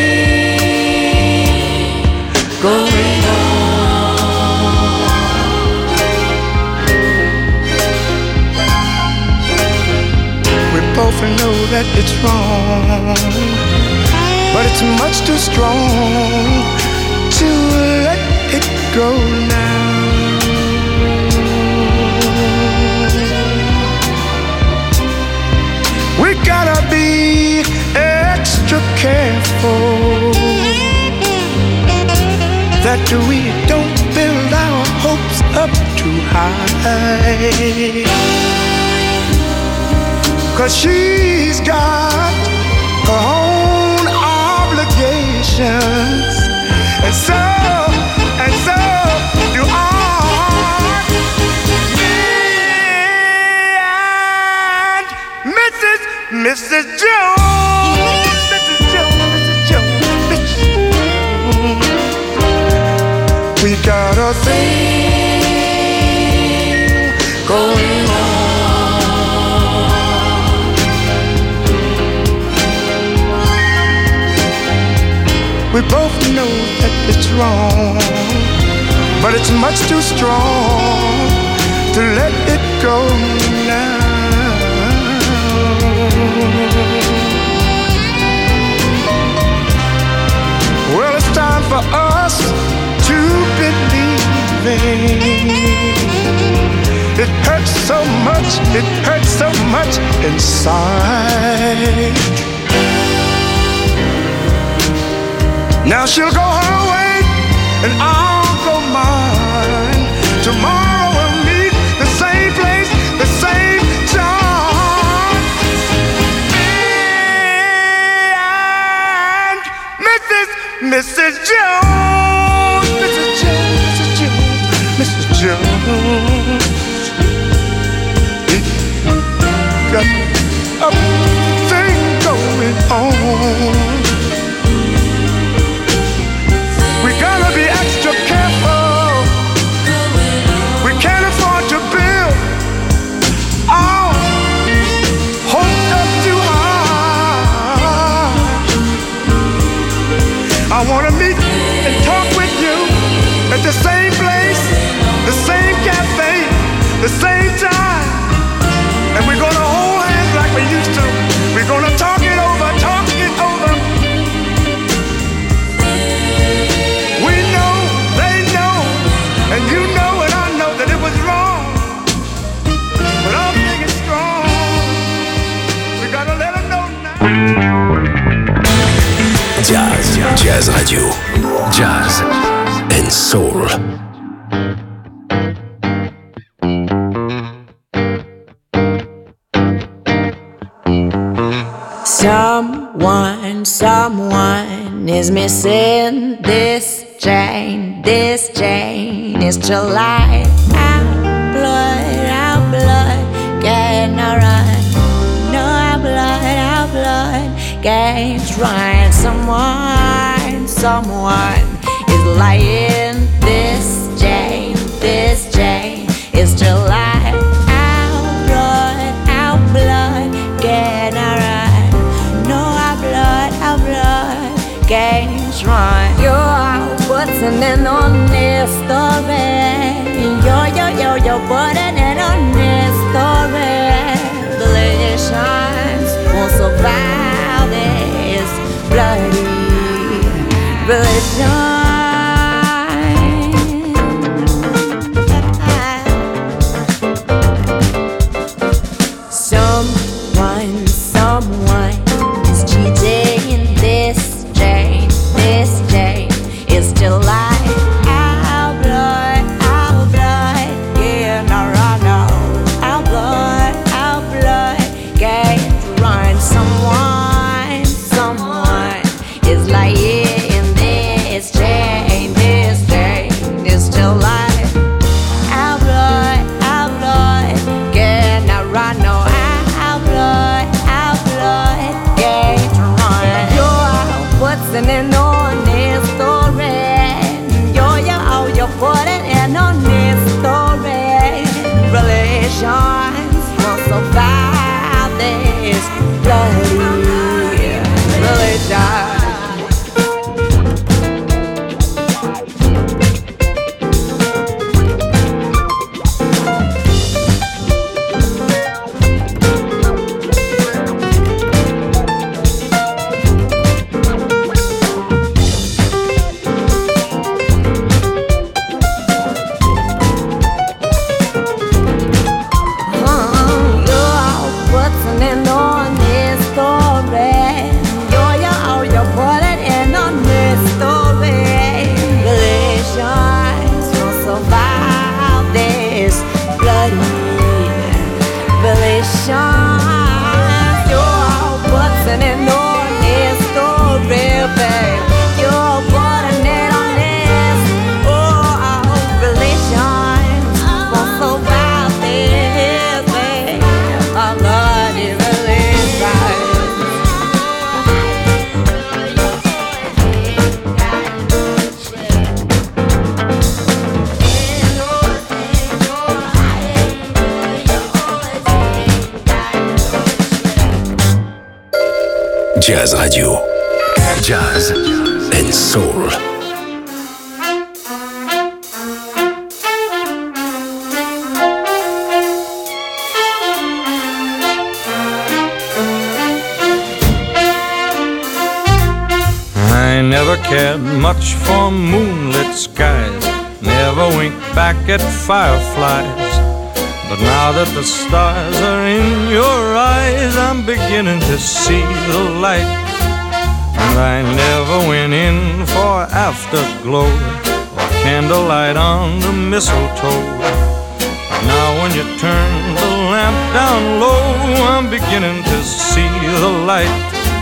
thing going on. We both know that it's wrong, but it's much too strong to let it go now. We gotta be extra careful that we don't build our hopes up too high, 'cause she's got her own obligations, and so do I. Mrs. Jones, Mrs. Jones, Mrs. Jones, Mrs. Jones. We got a thing going on. We both know that it's wrong, but it's much too strong to let it go now. Well, it's time for us to believe in. It hurts so much inside. Now she'll go her way and I'll go mine. Tomorrow we'll meet the same place, the same time. And Mrs. Jones, Mrs. Jones, Mrs. Jones, Mrs. Jones. We got a thing going on. We gotta be extra careful. We can't afford to build our hopes up too high. I wanna meet and talk with you at the same place, the same cafe, the same time. And we're gonna hold hands like we used to. We're gonna talk it over, talk it over. We know, they know, and you know and I know that it was wrong. But our thing is strong. We gotta let them know now. Jazz Radio. Jazz and Soul. Someone is missing this chain. This chain is July. Our blood cannot run. No, our blood can't run. Someone is lying. This chain is July. Our blood cannot run. No, our blood can't run. You're putting in on it. your burden and honest revelations won't survive this bloody religion. Someone is cheating. This Jane is still alive. Our blood, yeah, no, our blood, can't run. Someone is lying. This Jane is still alive. Our blood, cannot run. No, our blood, can't run. You're putting in honest story. You're putting in honest story. Relations won't survive this bloody religion. Jazz Radio. Jazz and Soul. I never cared much for moonlit skies, never winked back at fireflies. But now that the stars are in your eyes, I'm beginning to see the light. And I never went in for afterglow or candlelight on the mistletoe. But now when you turn the lamp down low, I'm beginning to see the light.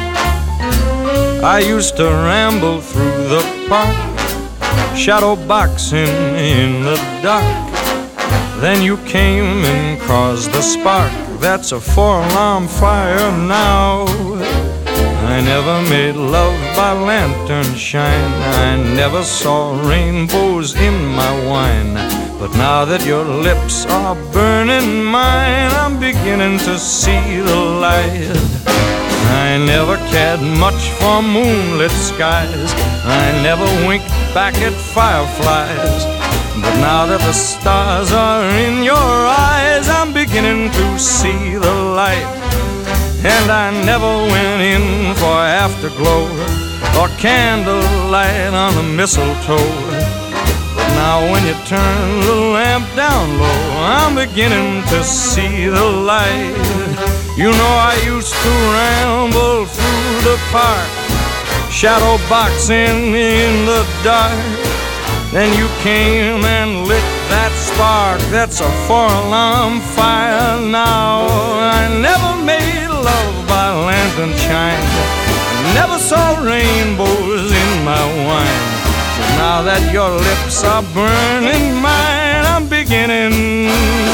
I used to ramble through the park, shadow boxing in the dark. Then you came and caused the spark. That's a 4-alarm fire now. I never made love by lantern shine, I never saw rainbows in my wine. But now that your lips are burning mine, I'm beginning to see the light. I never cared much for moonlit skies, I never winked back at fireflies. But now that the stars are in your eyes, I'm beginning to see the light. And I never went in for afterglow or candlelight on the mistletoe. But now when you turn the lamp down low, I'm beginning to see the light. You know I used to ramble through the park, shadow boxing in the dark. Then you came and lit that spark. That's a 4-alarm fire now. I never made love by lantern shine, I never saw rainbows in my wine. But now that your lips are burning mine, I'm beginning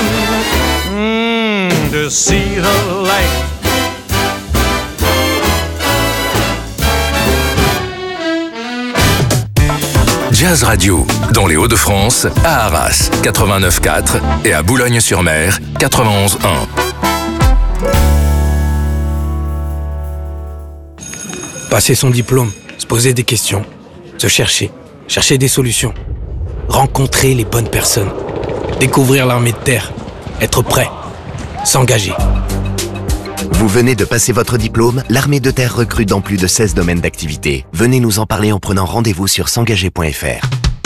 to see the light. Jazz Radio, dans les Hauts-de-France, à Arras, 89.4 et à Boulogne-sur-Mer, 91.1. Passer son diplôme, se poser des questions, se chercher des solutions, rencontrer les bonnes personnes. Découvrir l'armée de terre. Être prêt. S'engager. Vous venez de passer votre diplôme, l'armée de terre recrute dans plus de 16 domaines d'activité. Venez nous en parler en prenant rendez-vous sur s'engager.fr.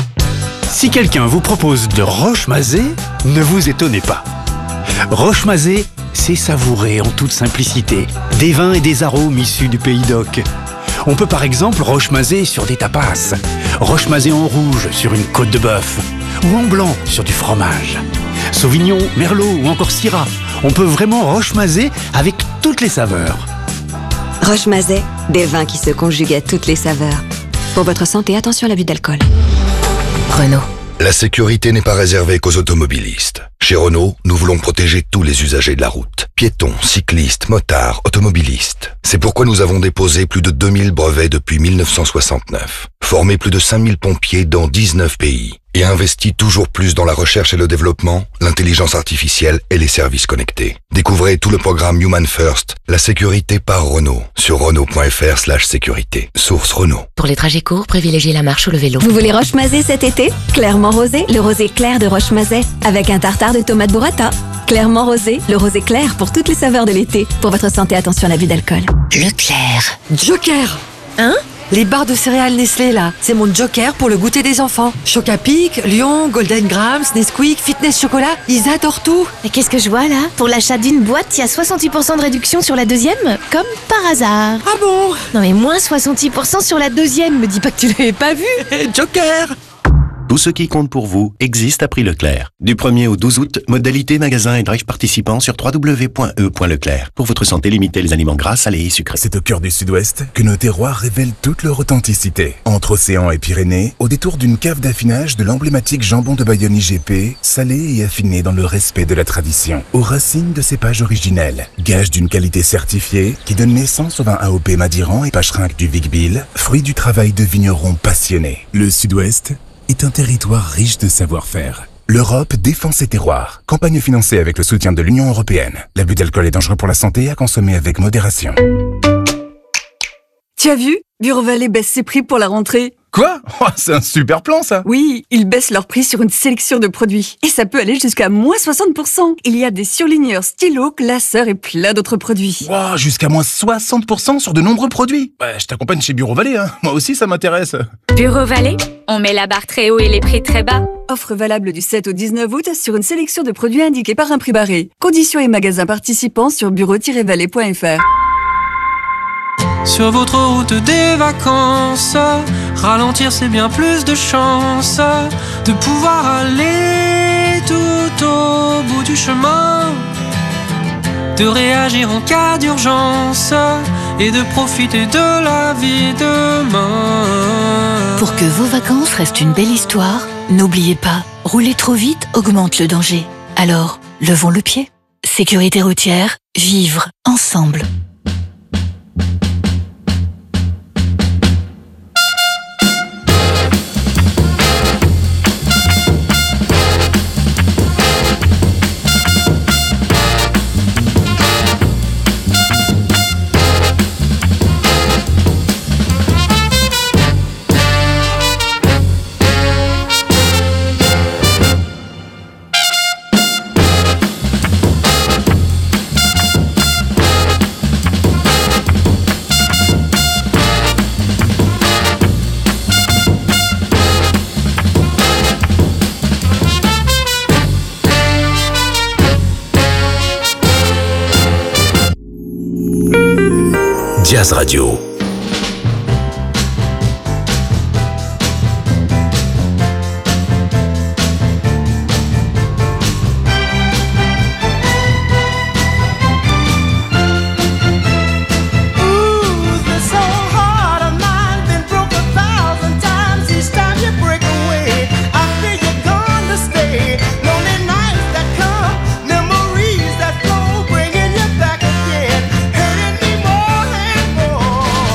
Si quelqu'un vous propose de roche-mazé, ne vous étonnez pas. Roche-mazé, c'est savouré en toute simplicité. Des vins et des arômes issus du pays d'Oc. On peut par exemple roche-mazé sur des tapas, roche-mazé en rouge sur une côte de bœuf, ou en blanc sur du fromage. Sauvignon, Merlot ou encore Syrah. On peut vraiment roche-mazé avec toutes les saveurs. Roche-mazet, des vins qui se conjuguent à toutes les saveurs. Pour votre santé, attention à l'abus d'alcool. Renault. La sécurité n'est pas réservée qu'aux automobilistes. Chez Renault, nous voulons protéger tous les usagers de la route. Piétons, cyclistes, motards, automobilistes. C'est pourquoi nous avons déposé plus de 2000 brevets depuis 1969. Formé plus de 5000 pompiers dans 19 pays. Et investi toujours plus dans la recherche et le développement, l'intelligence artificielle et les services connectés. Découvrez tout le programme Human First, la sécurité par Renault, sur renault.fr/sécurité. Source Renault. Pour les trajets courts, privilégiez la marche ou le vélo. Vous voulez roche-mazet cet été? Clairement rosé, le rosé clair de roche-mazet, avec un tartare de tomates burrata. Clairement rosé, le rosé clair pour toutes les saveurs de l'été. Pour votre santé, attention à l'abus d'alcool. Leclerc. Joker. Hein? Les barres de céréales Nestlé, là, c'est mon joker pour le goûter des enfants. Chocapic, Lion, Golden Grams, Nesquik, Fitness Chocolat, ils adorent tout. Mais qu'est-ce que je vois là? Pour l'achat d'une boîte, il y a 68% de réduction sur la deuxième, comme par hasard. Ah bon? Non mais moins 66% sur la deuxième, me dis pas que tu l'avais pas vu. Joker. Tout ce qui compte pour vous existe à prix Leclerc. Du 1er au 12 août, modalité magasin et drive participants sur www.e.leclerc. Pour votre santé, limitez les aliments gras, salés et sucrés. C'est au cœur du Sud-Ouest que nos terroirs révèlent toute leur authenticité. Entre océan et Pyrénées, au détour d'une cave d'affinage de l'emblématique jambon de Bayonne IGP, salé et affiné dans le respect de la tradition. Aux racines de cépages originels, gage d'une qualité certifiée qui donne naissance au vin AOP Madiran et Pacherinck du Vic-Bilh, fruit du travail de vignerons passionnés. Le Sud-Ouest est un territoire riche de savoir-faire. L'Europe défend ses terroirs. Campagne financée avec le soutien de l'Union européenne. L'abus d'alcool est dangereux pour la santé et à consommer avec modération. Tu as vu? Bureau Vallée baisse ses prix pour la rentrée. Quoi? Oh, c'est un super plan ça! Oui, ils baissent leurs prix sur une sélection de produits. Et ça peut aller jusqu'à moins 60%. Il y a des surligneurs, stylos, classeurs et plein d'autres produits. Wow, jusqu'à moins 60% sur de nombreux produits. Ouais, je t'accompagne chez Bureau Vallée, hein. Moi aussi ça m'intéresse. Bureau Vallée, on met la barre très haut et les prix très bas. Offre valable du 7 au 19 août sur une sélection de produits indiqués par un prix barré. Conditions et magasins participants sur bureau-vallée.fr. Sur votre route des vacances, ralentir c'est bien plus de chance de pouvoir aller tout au bout du chemin, de réagir en cas d'urgence et de profiter de la vie demain. Pour que vos vacances restent une belle histoire, n'oubliez pas, rouler trop vite augmente le danger. Alors, levons le pied. Sécurité routière, vivre ensemble. Jazz Radio. Memories that flow, bringing you back again, hurting me more and more.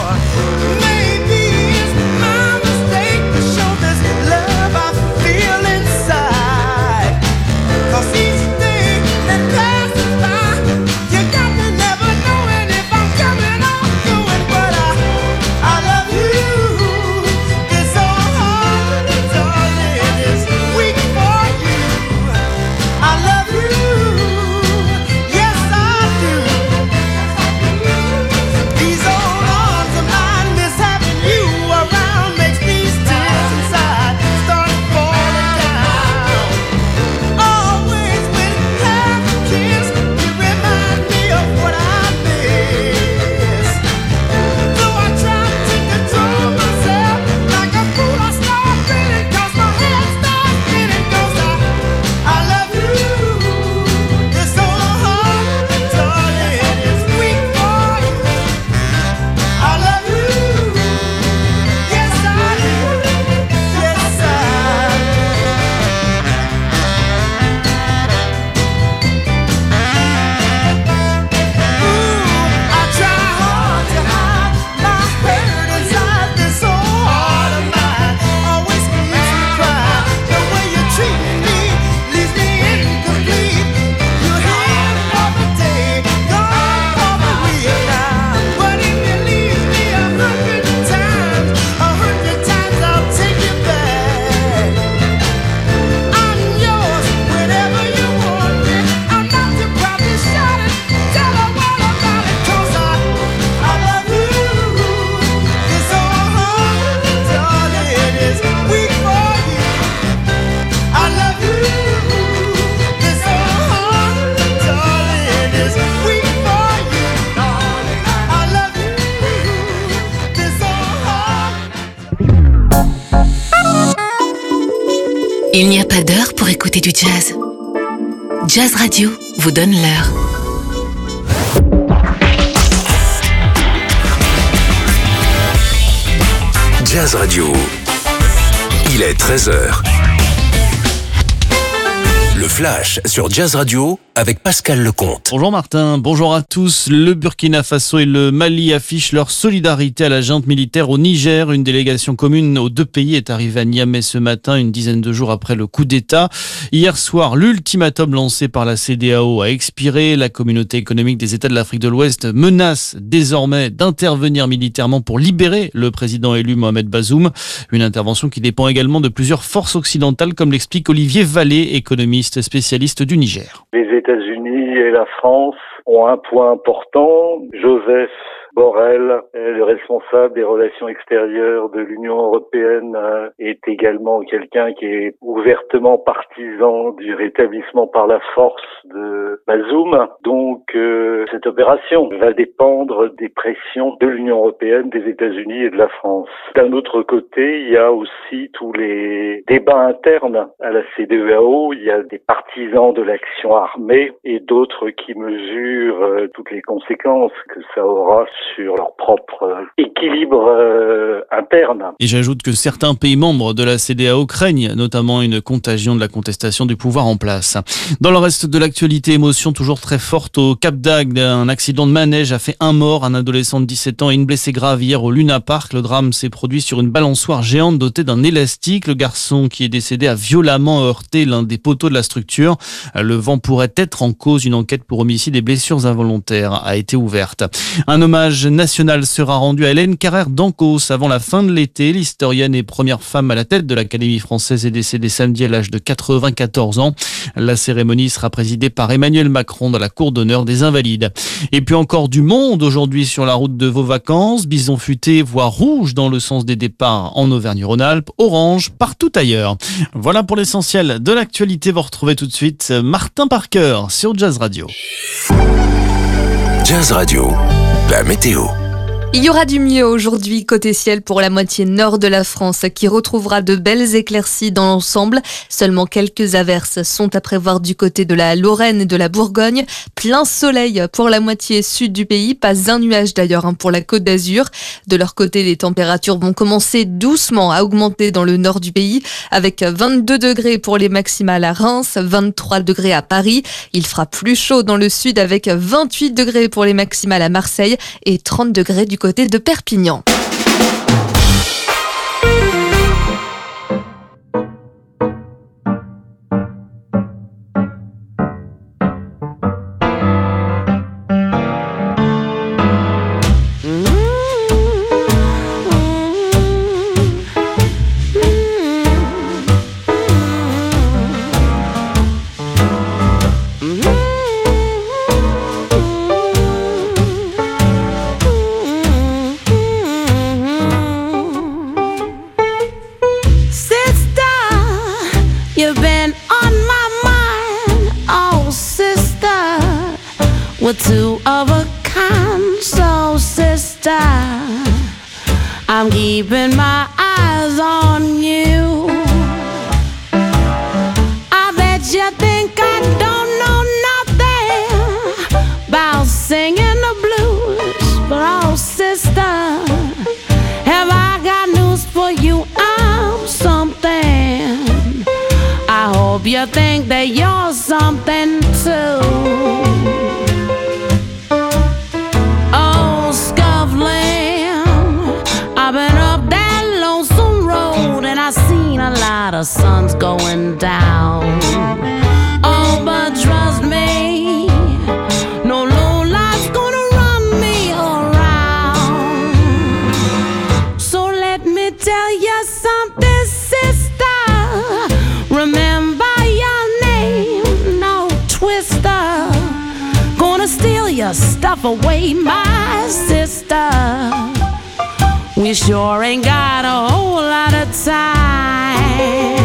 Il n'y a pas d'heure pour écouter du jazz. Jazz Radio vous donne l'heure. Jazz Radio. Il est 13h. Le Flash sur Jazz Radio avec Pascal Lecomte. Bonjour Martin, bonjour à tous. Le Burkina Faso et le Mali affichent leur solidarité à la junte militaire au Niger. Une délégation commune aux deux pays est arrivée à Niamey ce matin, une dizaine de jours après le coup d'État. Hier soir, l'ultimatum lancé par la CEDEAO a expiré. La communauté économique des États de l'Afrique de l'Ouest menace désormais d'intervenir militairement pour libérer le président élu Mohamed Bazoum. Une intervention qui dépend également de plusieurs forces occidentales, comme l'explique Olivier Vallée, économiste spécialiste du Niger. Les États-Unis et la France ont un point important. Joseph Borrell, le responsable des relations extérieures de l'Union européenne, est également quelqu'un qui est ouvertement partisan du rétablissement par la force de Bazoum. Donc cette opération va dépendre des pressions de l'Union européenne, des États-Unis et de la France. D'un autre côté, il y a aussi tous les débats internes à la CEDEAO. Il y a des partisans de l'action armée et d'autres qui mesurent toutes les conséquences que ça aura sur leur propre équilibre interne. Et j'ajoute que certains pays membres de la CEDEAO craignent notamment une contagion de la contestation du pouvoir en place. Dans le reste de l'actualité, émotion toujours très forte au Cap d'Agde. Un accident de manège a fait un mort, un adolescent de 17 ans et une blessée grave hier au Luna Park. Le drame s'est produit sur une balançoire géante dotée d'un élastique. Le garçon qui est décédé a violemment heurté l'un des poteaux de la structure. Le vent pourrait être en cause. Une enquête pour homicide et blessures involontaires a été ouverte. Un hommage national sera rendu à Hélène Carrère d'Ancos avant la fin de l'été. L'historienne et première femme à la tête de l'Académie française est décédée samedi à l'âge de 94 ans. La cérémonie sera présidée par Emmanuel Macron dans la cour d'honneur des Invalides. Et puis encore du monde aujourd'hui sur la route de vos vacances. Bison futé, voie rouge dans le sens des départs en Auvergne-Rhône-Alpes, orange partout ailleurs. Voilà pour l'essentiel de l'actualité. Vous retrouvez tout de suite Martin Parker sur Jazz Radio. Jazz Radio, la météo. Il y aura du mieux aujourd'hui côté ciel pour la moitié nord de la France qui retrouvera de belles éclaircies dans l'ensemble. Seulement quelques averses sont à prévoir du côté de la Lorraine et de la Bourgogne. Plein soleil pour la moitié sud du pays, pas un nuage d'ailleurs pour la Côte d'Azur. De leur côté, les températures vont commencer doucement à augmenter dans le nord du pays avec 22 degrés pour les maximales à Reims, 23 degrés à Paris. Il fera plus chaud dans le sud avec 28 degrés pour les maximales à Marseille et 30 degrés du côté de Perpignan. We're two of a kind, so sister, I'm keeping my eyes on you. I bet you think I don't know nothing about singing the blues, but oh sister, have I got news for you? I'm something. I hope you think that you're something too. I've been up that lonesome road and I seen a lot of suns going down. Oh, but trust me, no low life's gonna run me around. So let me tell you something, sister. Remember your name, no twister. Gonna steal your stuff away, my sister. We sure ain't got a whole lot of time.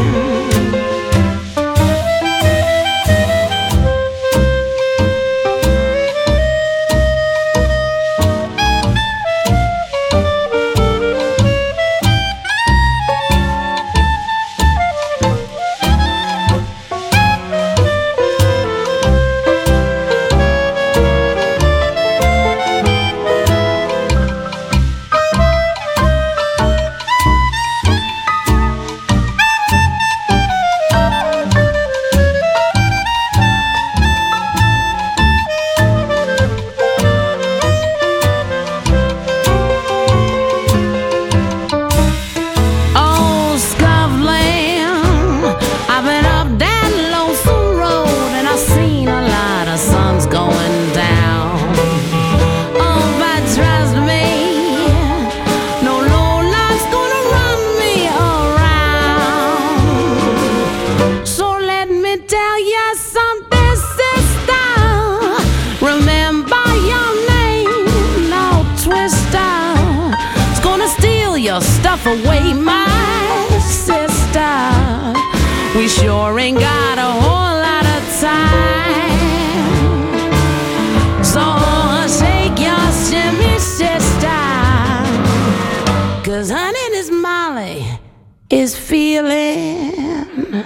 away, my sister. We sure ain't got a whole lot of time. So shake your shimmy, sister. 'Cause honey, this Molly is feeling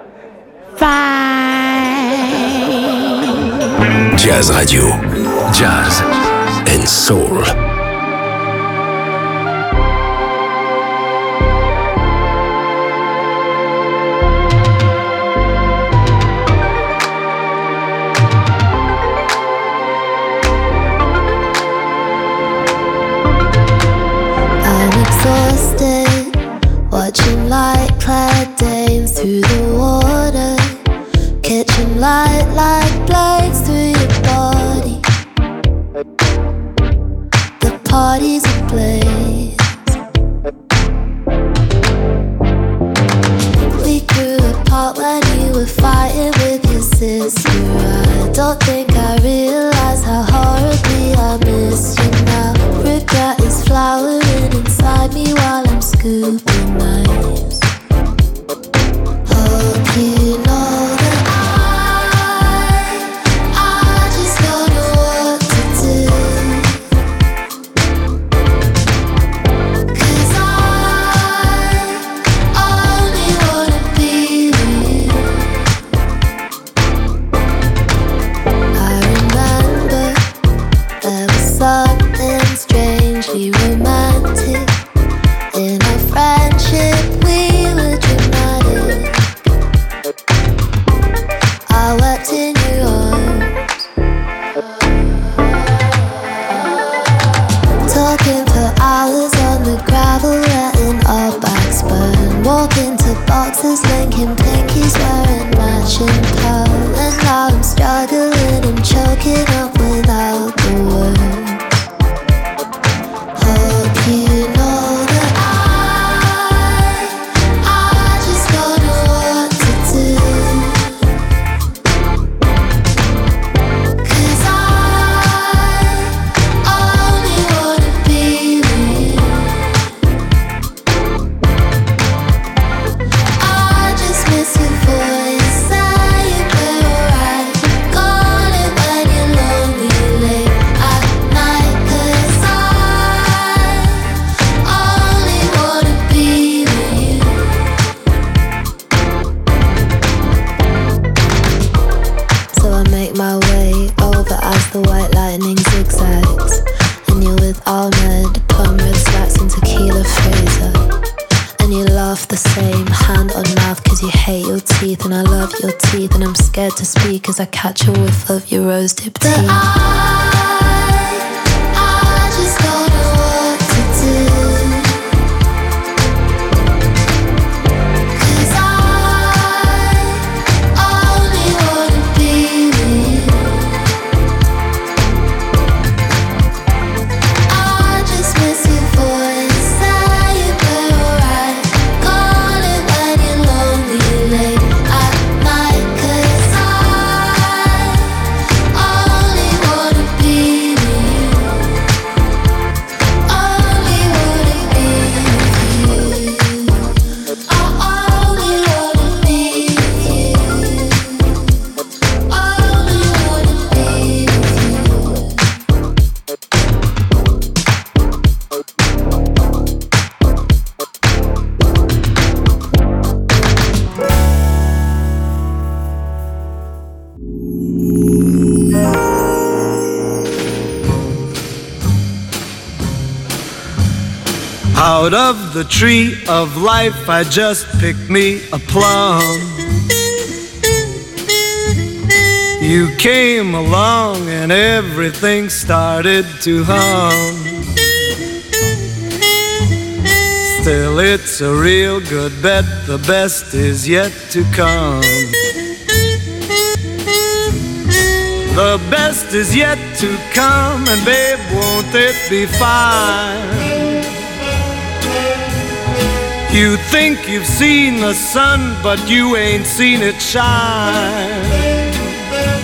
fine. Jazz Radio. Jazz and Soul. Watching light-clad dames through the water, catching light like blades through your body. The party's ablaze. We grew apart when you were fighting with your sister. I don't think I realized how horribly I miss you now. Regret is flowering inside me while I'm scooping knives. Hope you know that I just don't know what to do. 'Cause I only wanna be with you. I remember there was something strangely romantic in our friendship. We were dramatic. I wept in your arms, talking for hours on the gravel, letting our backs burn. Walking to boxes, linking pinkies, wearing matching pearl. And now I'm struggling and choking up without the words. Hope you know that I just don't know what to do. 'Cause I only wanna be with you. I just miss your voice, saying we're alright. Call it when you're lonely late at night. 'Cause I only wanna be with you. So I make my way over as the white lightning zigzags, and you're with Ahmed, plum red slacks and tequila Fraser. And you laugh the same, hand on mouth 'cause you hate your teeth. And I love your teeth, and I'm scared to speak 'cause I catch a whiff of your rose dip tea. I just don't know what to do. 'Cause I only wanna be with you. I just miss your voice, saying we're alright. Call it when you're lonely late at night. 'Cause I only wanna be with you. Only wanna be with you. I only wanna be with you. Only wanna be with Out of the tree of life I just picked me a plum. You came along and everything started to hum. Still it's a real good bet, the best is yet to come. The best is yet to come, and babe, won't it be fine? You think you've seen the sun, but you ain't seen it shine.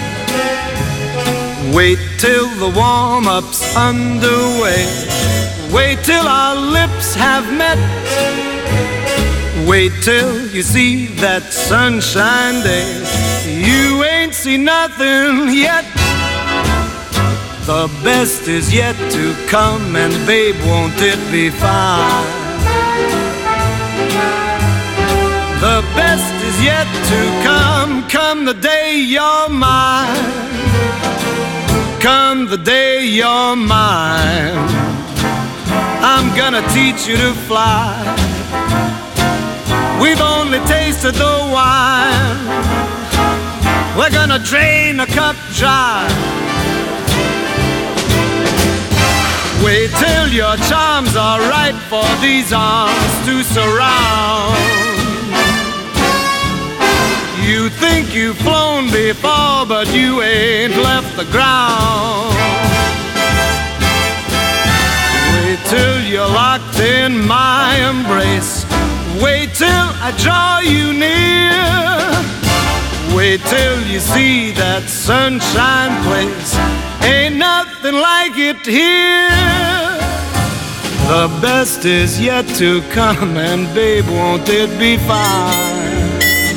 Wait till the warm-up's underway. Wait till our lips have met. Wait till you see that sunshine day. You ain't seen nothing yet. The best is yet to come, and babe, won't it be fine? The best is yet to come, come the day you're mine. Come the day you're mine. I'm gonna teach you to fly. We've only tasted the wine. We're gonna drain the cup dry. Wait till your charms are right for these arms to surround. You think you've flown before, but you ain't left the ground. Wait till you're locked in my embrace. Wait till I draw you near. Wait till you see that sunshine place. Ain't nothing like it here. The best is yet to come, and babe, won't it be fine?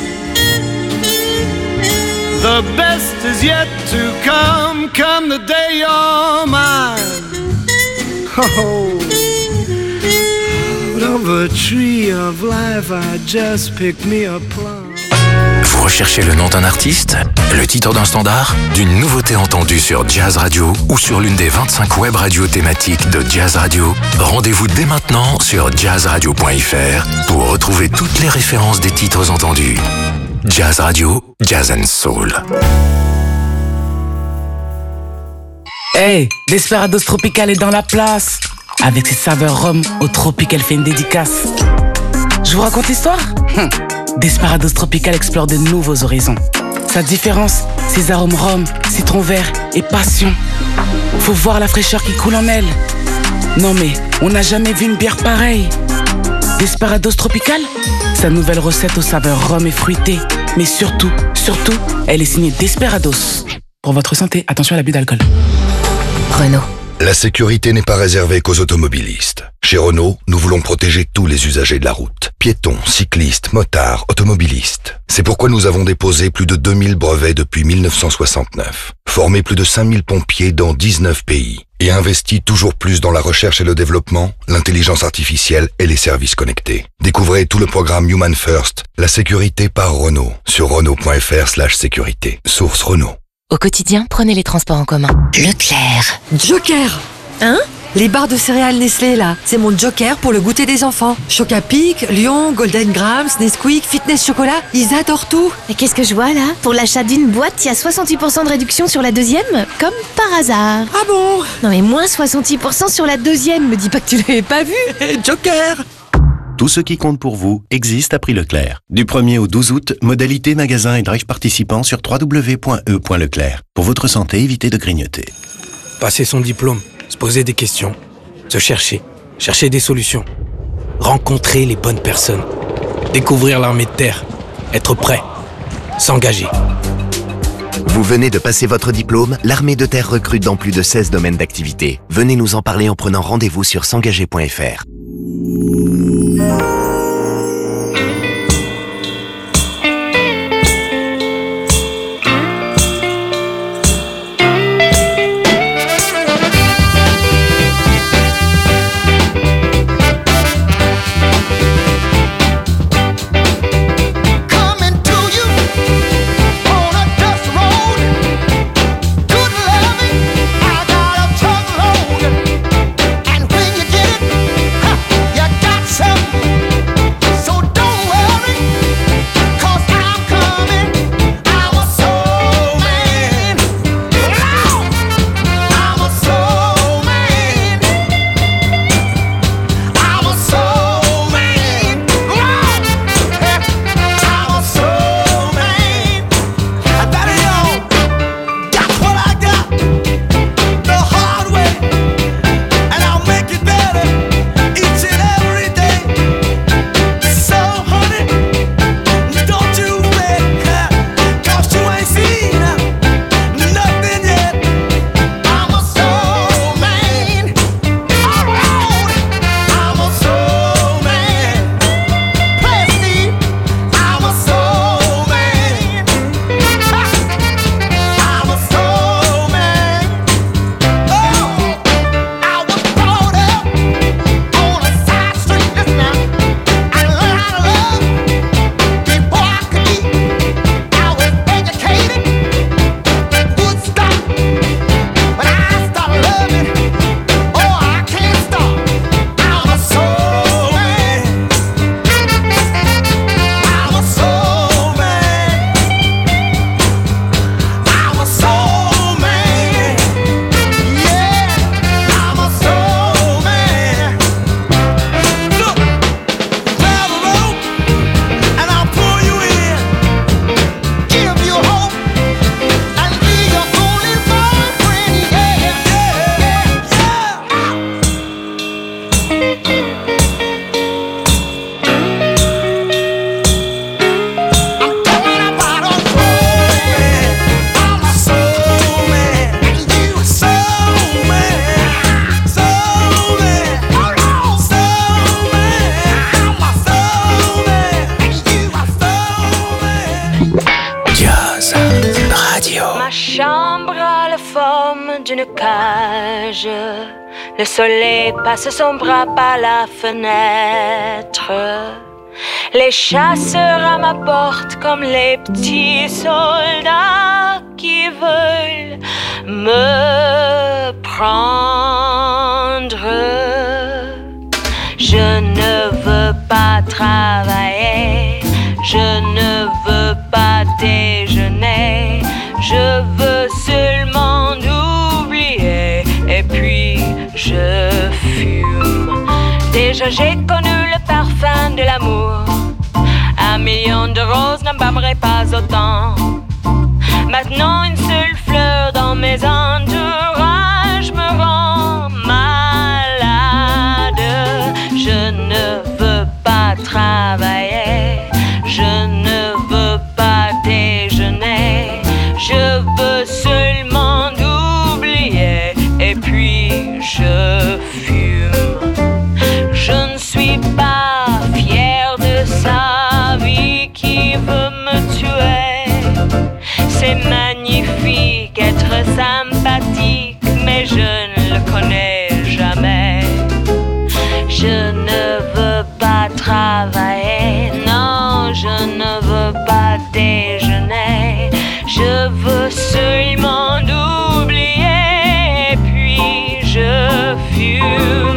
The best is yet to come, come the day you're mine. Oh, out of a tree of life I just picked me a plum. Vous recherchez le nom d'un artiste, le titre d'un standard, d'une nouveauté entendue sur Jazz Radio ou sur l'une des 25 web radios thématiques de Jazz Radio? Rendez-vous dès maintenant sur jazzradio.fr pour retrouver toutes les références des titres entendus. Jazz Radio, Jazz and Soul. Hey, Desperados Tropical est dans la place. Avec ses saveurs rhum au tropique, elle fait une dédicace. Je vous raconte l'histoire? Desperados Tropical explore de nouveaux horizons. Sa différence, ses arômes rhum, citron vert et passion. Faut voir la fraîcheur qui coule en elle. Non mais, on n'a jamais vu une bière pareille. Desperados Tropical, sa nouvelle recette aux saveurs rhum et fruitées. Mais surtout, elle est signée Desperados. Pour votre santé, attention à l'abus d'alcool. Renault. La sécurité n'est pas réservée qu'aux automobilistes. Chez Renault, nous voulons protéger tous les usagers de la route. Piétons, cyclistes, motards, automobilistes. C'est pourquoi nous avons déposé plus de 2000 brevets depuis 1969, formé plus de 5000 pompiers dans 19 pays et investi toujours plus dans la recherche et le développement, l'intelligence artificielle et les services connectés. Découvrez tout le programme Human First, la sécurité par Renault, sur renault.fr/sécurité. Source Renault. Au quotidien, prenez les transports en commun. Leclerc. Joker. Hein? Les barres de céréales Nestlé, là, c'est mon joker pour le goûter des enfants. Chocapic, Lion, Golden Grams, Nesquik, Fitness Chocolat, ils adorent tout. Et qu'est-ce que je vois là? Pour l'achat d'une boîte, il y a 68% de réduction sur la deuxième, comme par hasard. Ah bon? Non mais moins 68% sur la deuxième, me dis pas que tu l'avais pas vu. Joker. Tout ce qui compte pour vous existe à prix Leclerc. Du 1er au 12 août, modalité magasin et drive participants sur www.e.leclerc. Pour votre santé, évitez de grignoter. Passer son diplôme, se poser des questions, se chercher des solutions, rencontrer les bonnes personnes, découvrir l'armée de terre, être prêt, s'engager. Vous venez de passer votre diplôme, l'armée de terre recrute dans plus de 16 domaines d'activité. Venez nous en parler en prenant rendez-vous sur s'engager.fr. And when you get it, you got some bras la forme d'une cage. Le soleil passe son bras par la fenêtre. Les chasseurs à ma porte comme les petits soldats qui veulent me prendre. Je ne veux pas travailler, je ne veux pas déjeuner, je veux seulement oublier et puis je fume. Déjà j'ai connu le parfum de l'amour, 1 million de roses n'embaumerait pas autant. Maintenant une seule fleur dans mes entourages me rend malade. Je ne veux pas travailler, je ne veux pas déjeuner, je veux seulement oublier et puis je fume. Je ne suis pas fière de sa vie qui veut me tuer. C'est magnifique être sympathique, mais je ne le connais jamais. Je ne veux pas travailler, non, je ne veux pas déjeuner. Je veux seulement oublier, et puis je fume.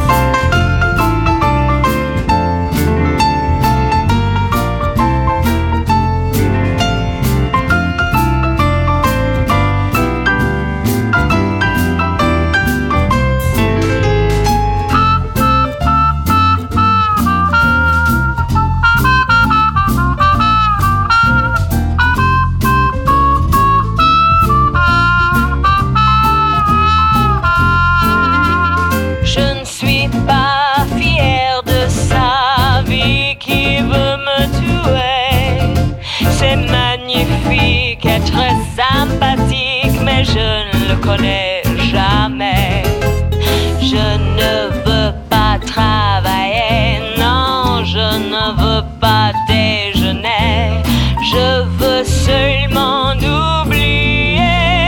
Être sympathique, mais je ne le connais jamais. Je ne veux pas travailler, non, je ne veux pas déjeuner. Je veux seulement oublier,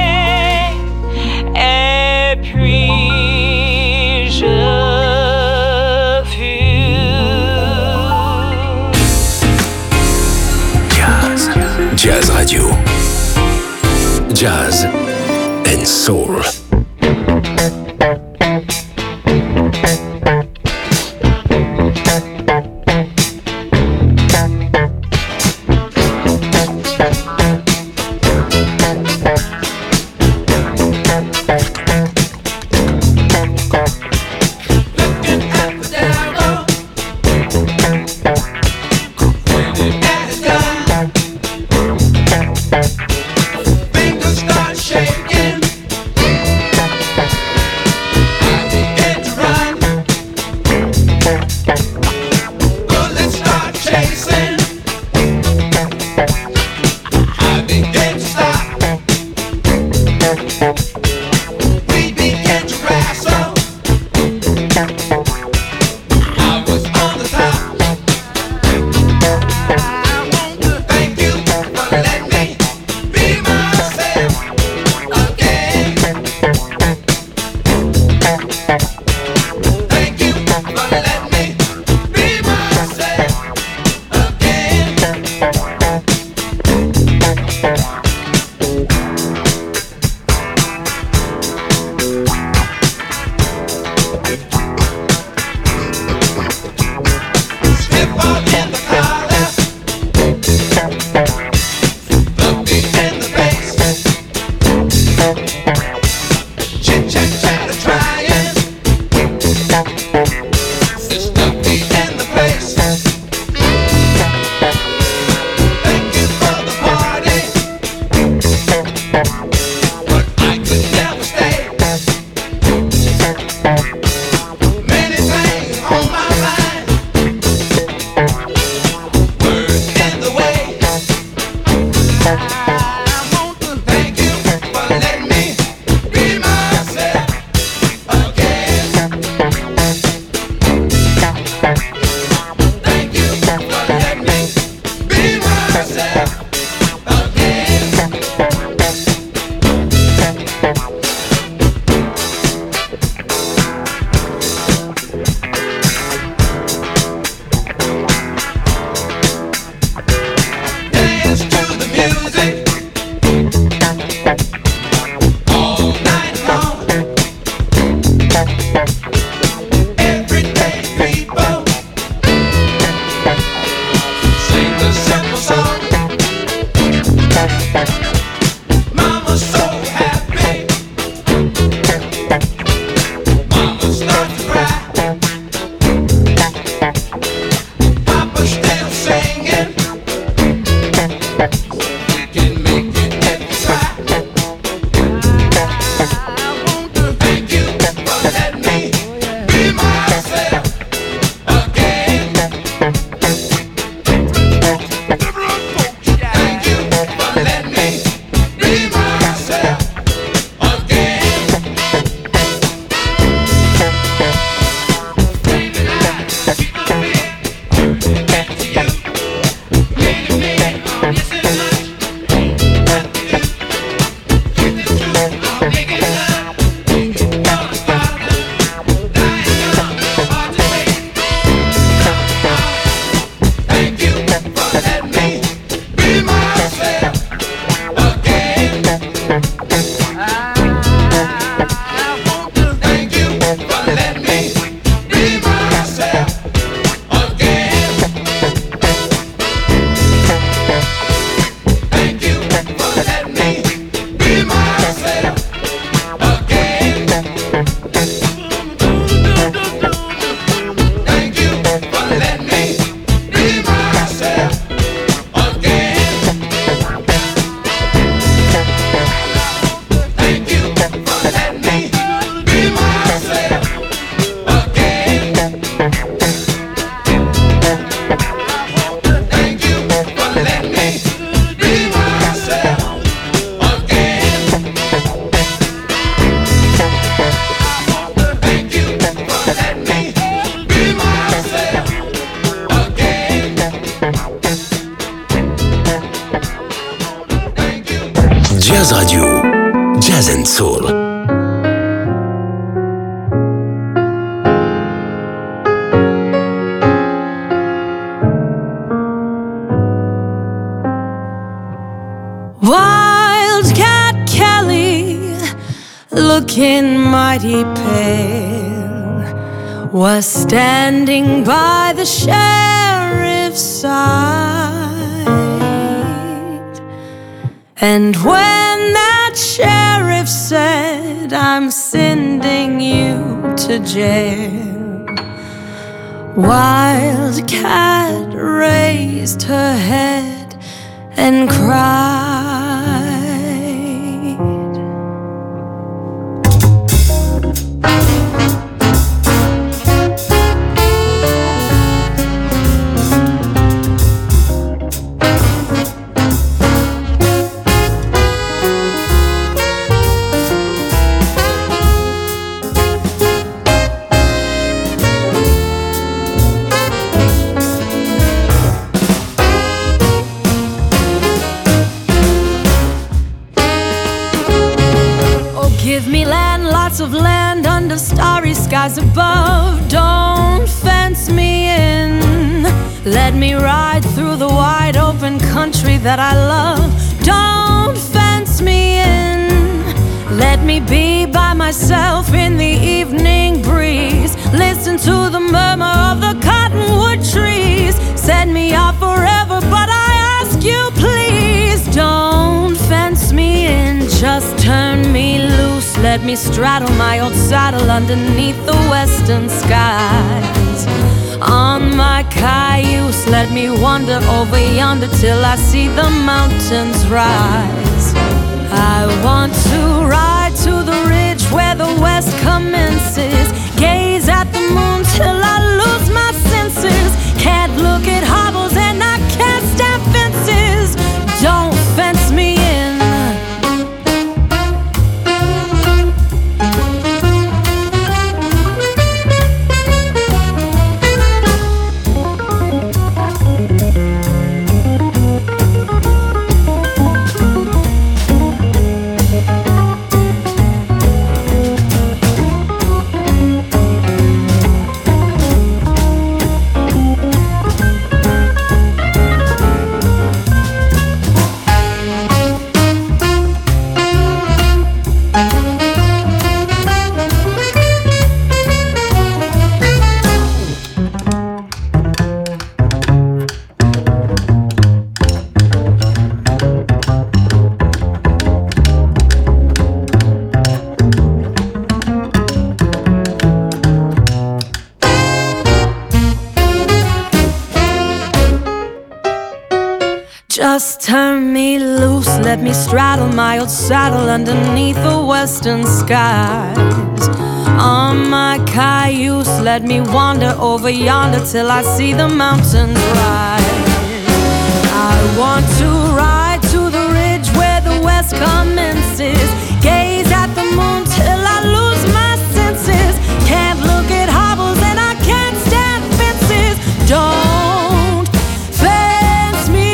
et puis je fume. Jazz Radio. Jazz and Soul. Jazz Radio, Jazz and Soul. Wildcat Kelly, looking mighty pale, was standing by the sheriff's side. And when that sheriff said, "I'm sending you to jail," Wildcat raised her head and cried. Of land under starry skies above. Don't fence me in. Let me ride through the wide open country that I love. Don't fence me in. Let me be by myself in the evening breeze. Listen to the murmur of the cottonwood trees. Set me off forever, but I ask you please, don't fence me in. Just turn me loose. Let me straddle my old saddle underneath the western skies. On my cayuse, let me wander over yonder till I see the mountains rise. I want to ride to the ridge where the west commences. Gaze at the moon till I lose my senses. Can't look at hobbles and I can't stand fences. Don't fence me in. let me straddle my old saddle underneath the western skies. On my cayuse, let me wander over yonder till I see the mountains rise. I want to ride to the ridge where the west commences, gaze at the moon till I lose my senses. Can't look at hobbles and I can't stand fences. Don't fence me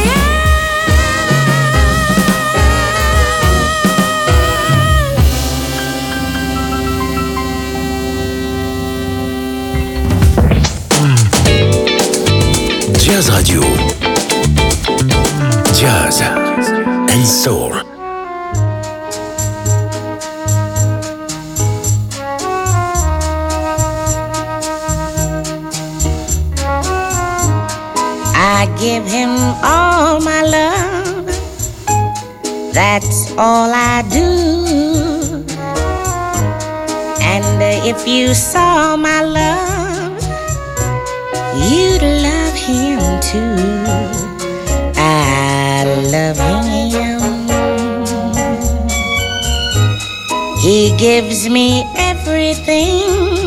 in. Jazz Radio. Jazz and Soul. I give him all my love, that's all I do. And if you saw my love, you'd love him too. I love him. He gives me everything,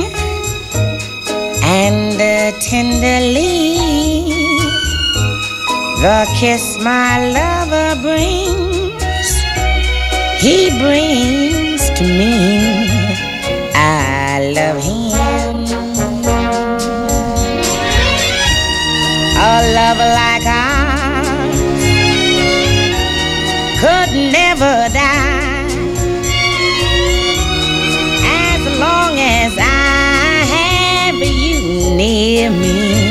and tenderly the kiss my lover brings, he brings to me. I love him. A love like ours could never die, as long as I have you near me.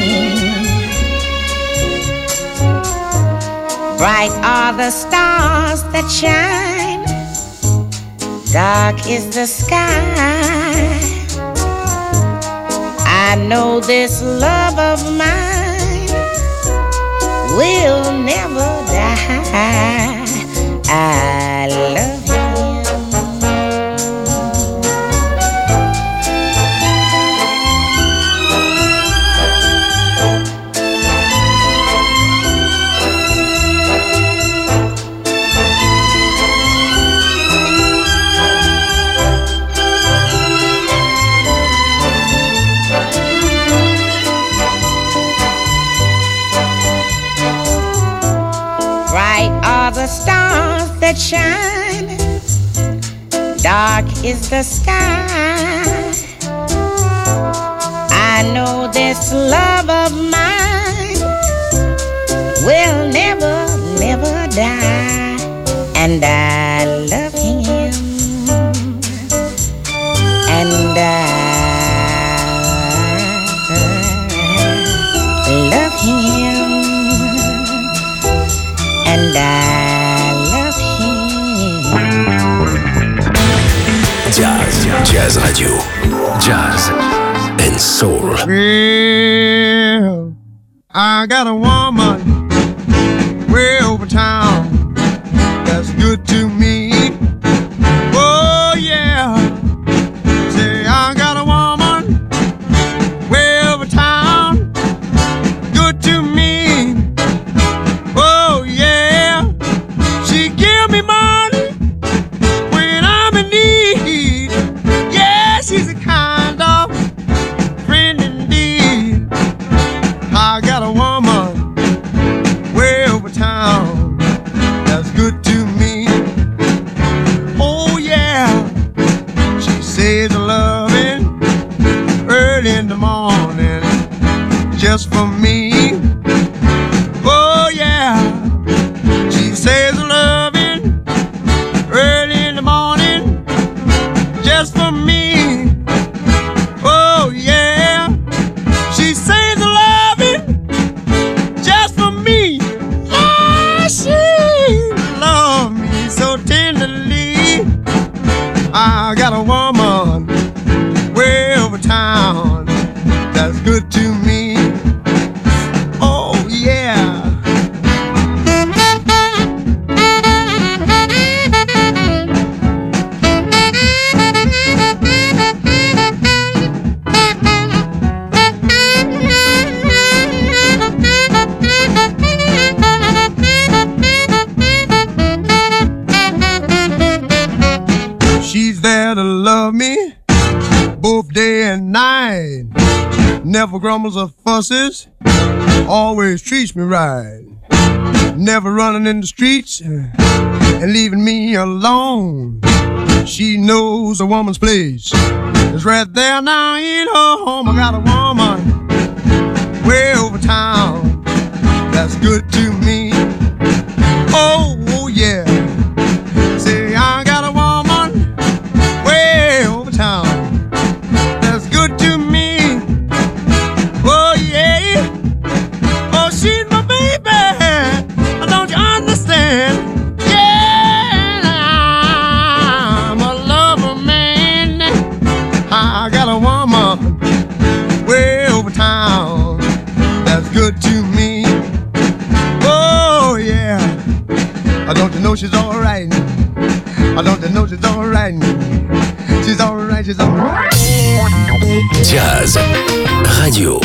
Bright are the stars that shine, dark is the sky. I know this love of mine will never die. I love the stars that shine, dark is the sky. I know this love of mine will never, never die, and I love him, and I love him, and I Jazz Radio. Jazz and Soul. Well, I got a woman way over town that's good to me. Oh yeah. Say I got a woman way over town, good to me. Oh yeah. She give me money when I'm in need. Yeah, she's a kind of friend indeed. I got a woman way over town that's good to me. Oh yeah, she says loving early in the morning just for me. Oh yeah, she says loving early in the morning just for me. Oh yeah, she says loving just for me. Yeah, she loves me so tenderly. I got a woman way over town that's good to me. Oh yeah. there to love me both day and night. Never grumbles or fusses, always treats me right. Never running in the streets and leaving me alone. She knows a woman's place is right there now in her home. I got a woman way over town that's good to me. Oh yeah. Say I got a woman way over town that's good to me. Oh yeah. Oh, she's my baby. Don't you understand? Yeah, I'm a lover man. I got a woman way over town that's good to me. Oh yeah. Don't you know she's alright? Don't you know she's alright? She's alright, she's alright. Jazz Radio.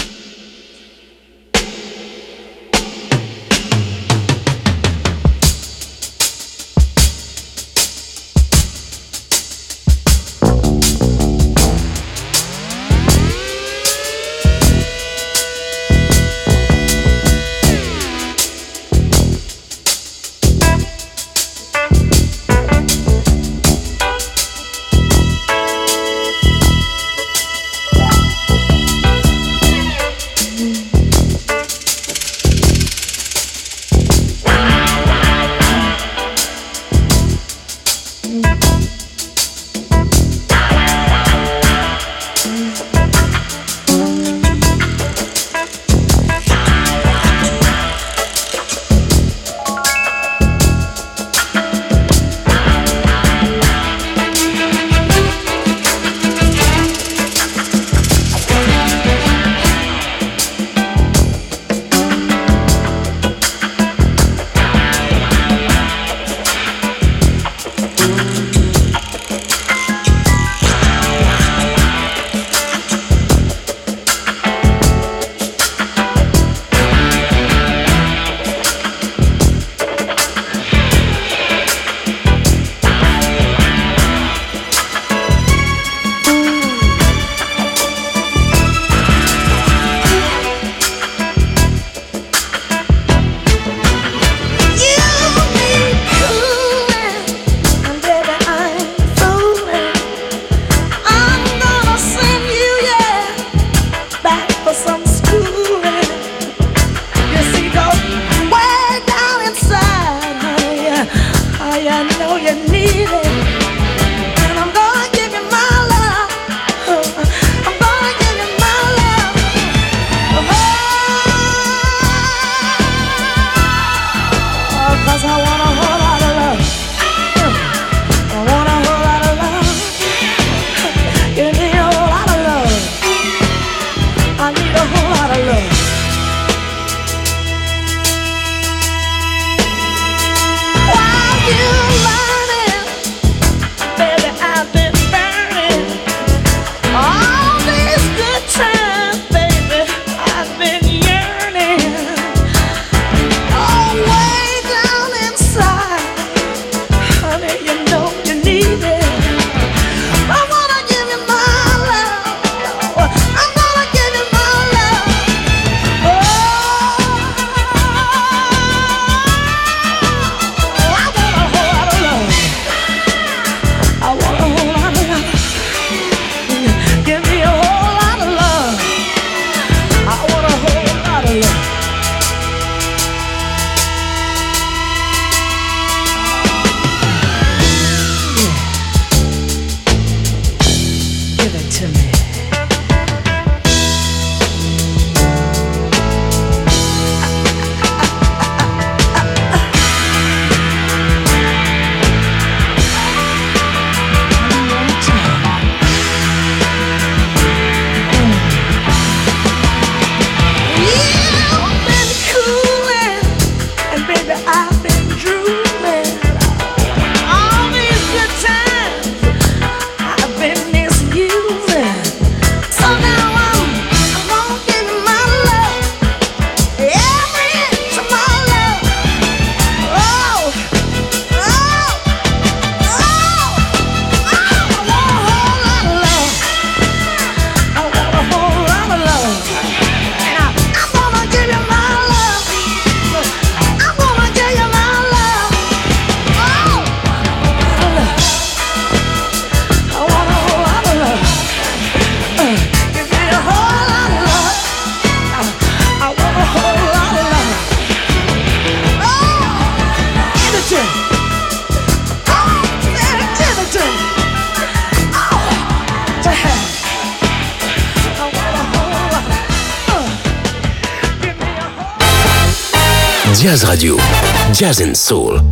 Jazz Radio, Jazz and Soul.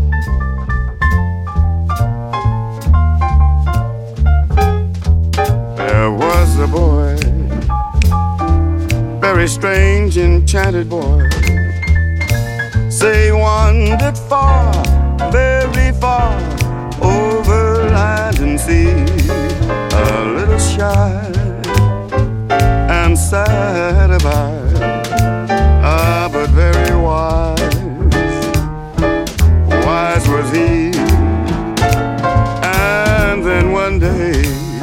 There was a boy, very strange, enchanted boy. Say he wandered far, very far, over land and sea. A little shy and sad about, but very wise. Wise was he. And then one day,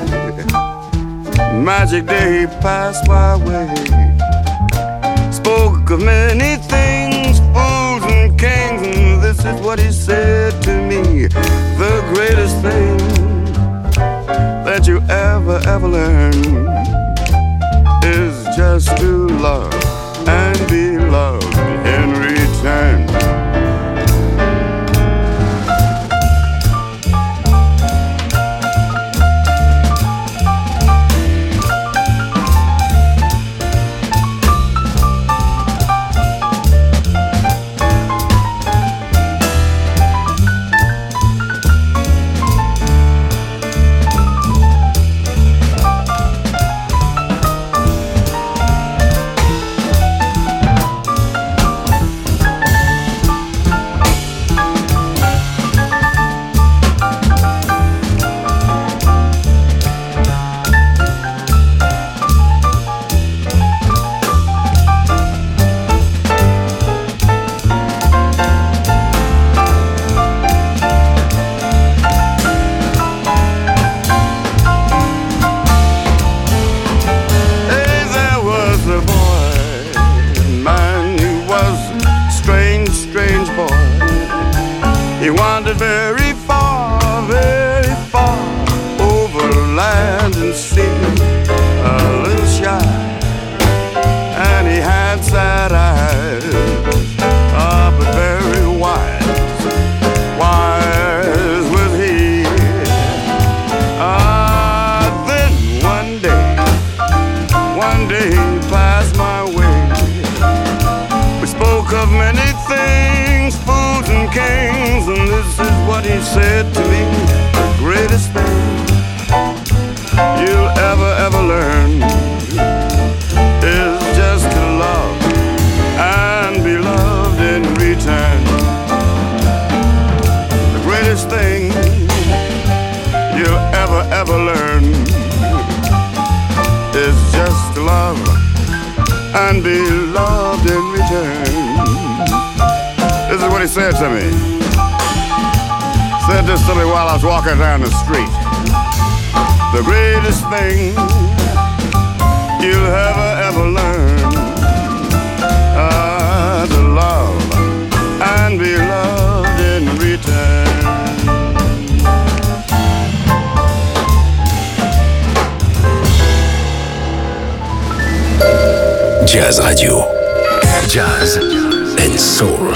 magic day, he passed my way. Spoke of many things, fools and kings, and this is what he said to me. The greatest thing that you ever learn is just to love and be loved in return. Down the street, the greatest thing you'll ever learn, to love and be loved in return. Jazz Radio, Jazz and Soul.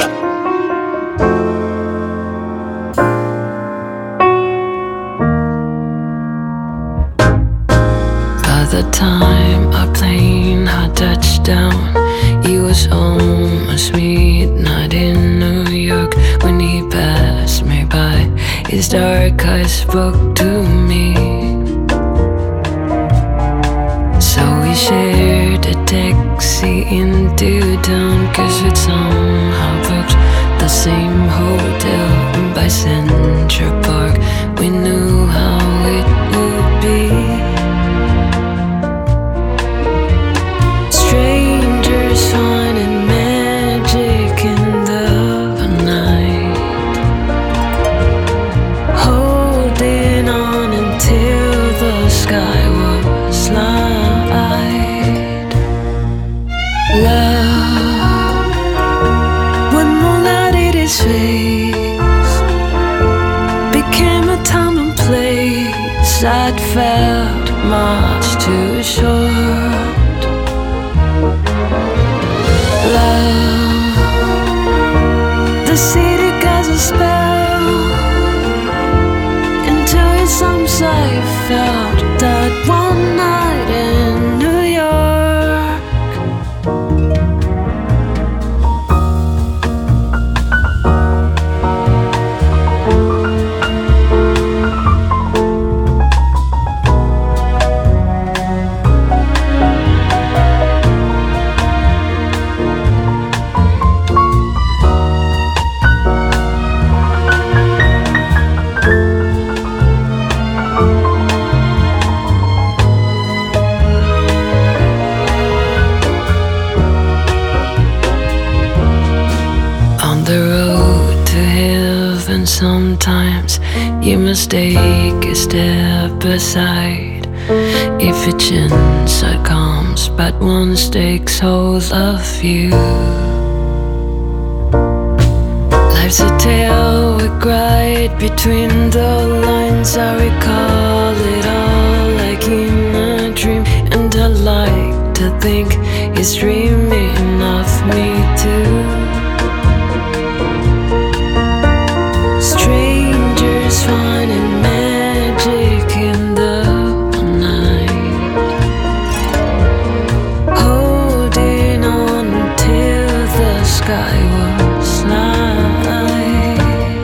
The time our plane had touched down, he was home a sweet night in New York. When he passed me by, his dark eyes spoke to me. So we shared a taxi into town, 'cause we'd somehow booked the same hotel by Central Park. We knew how it would be. Strangers finding magic in the night, holding on until the sky was light. Love, when moonlight hit his face, became a time and place I'd felt much too short. Love, the city has a spell, until it's arms I felt that one night in New York. You must take a step aside. If a chance comes, but one takes hold of you. Life's a tale we cried between the lines. I recall it all like in a dream, and I like to think he's dreaming of me too. Strangers finding magic in the night, holding on till the sky was light.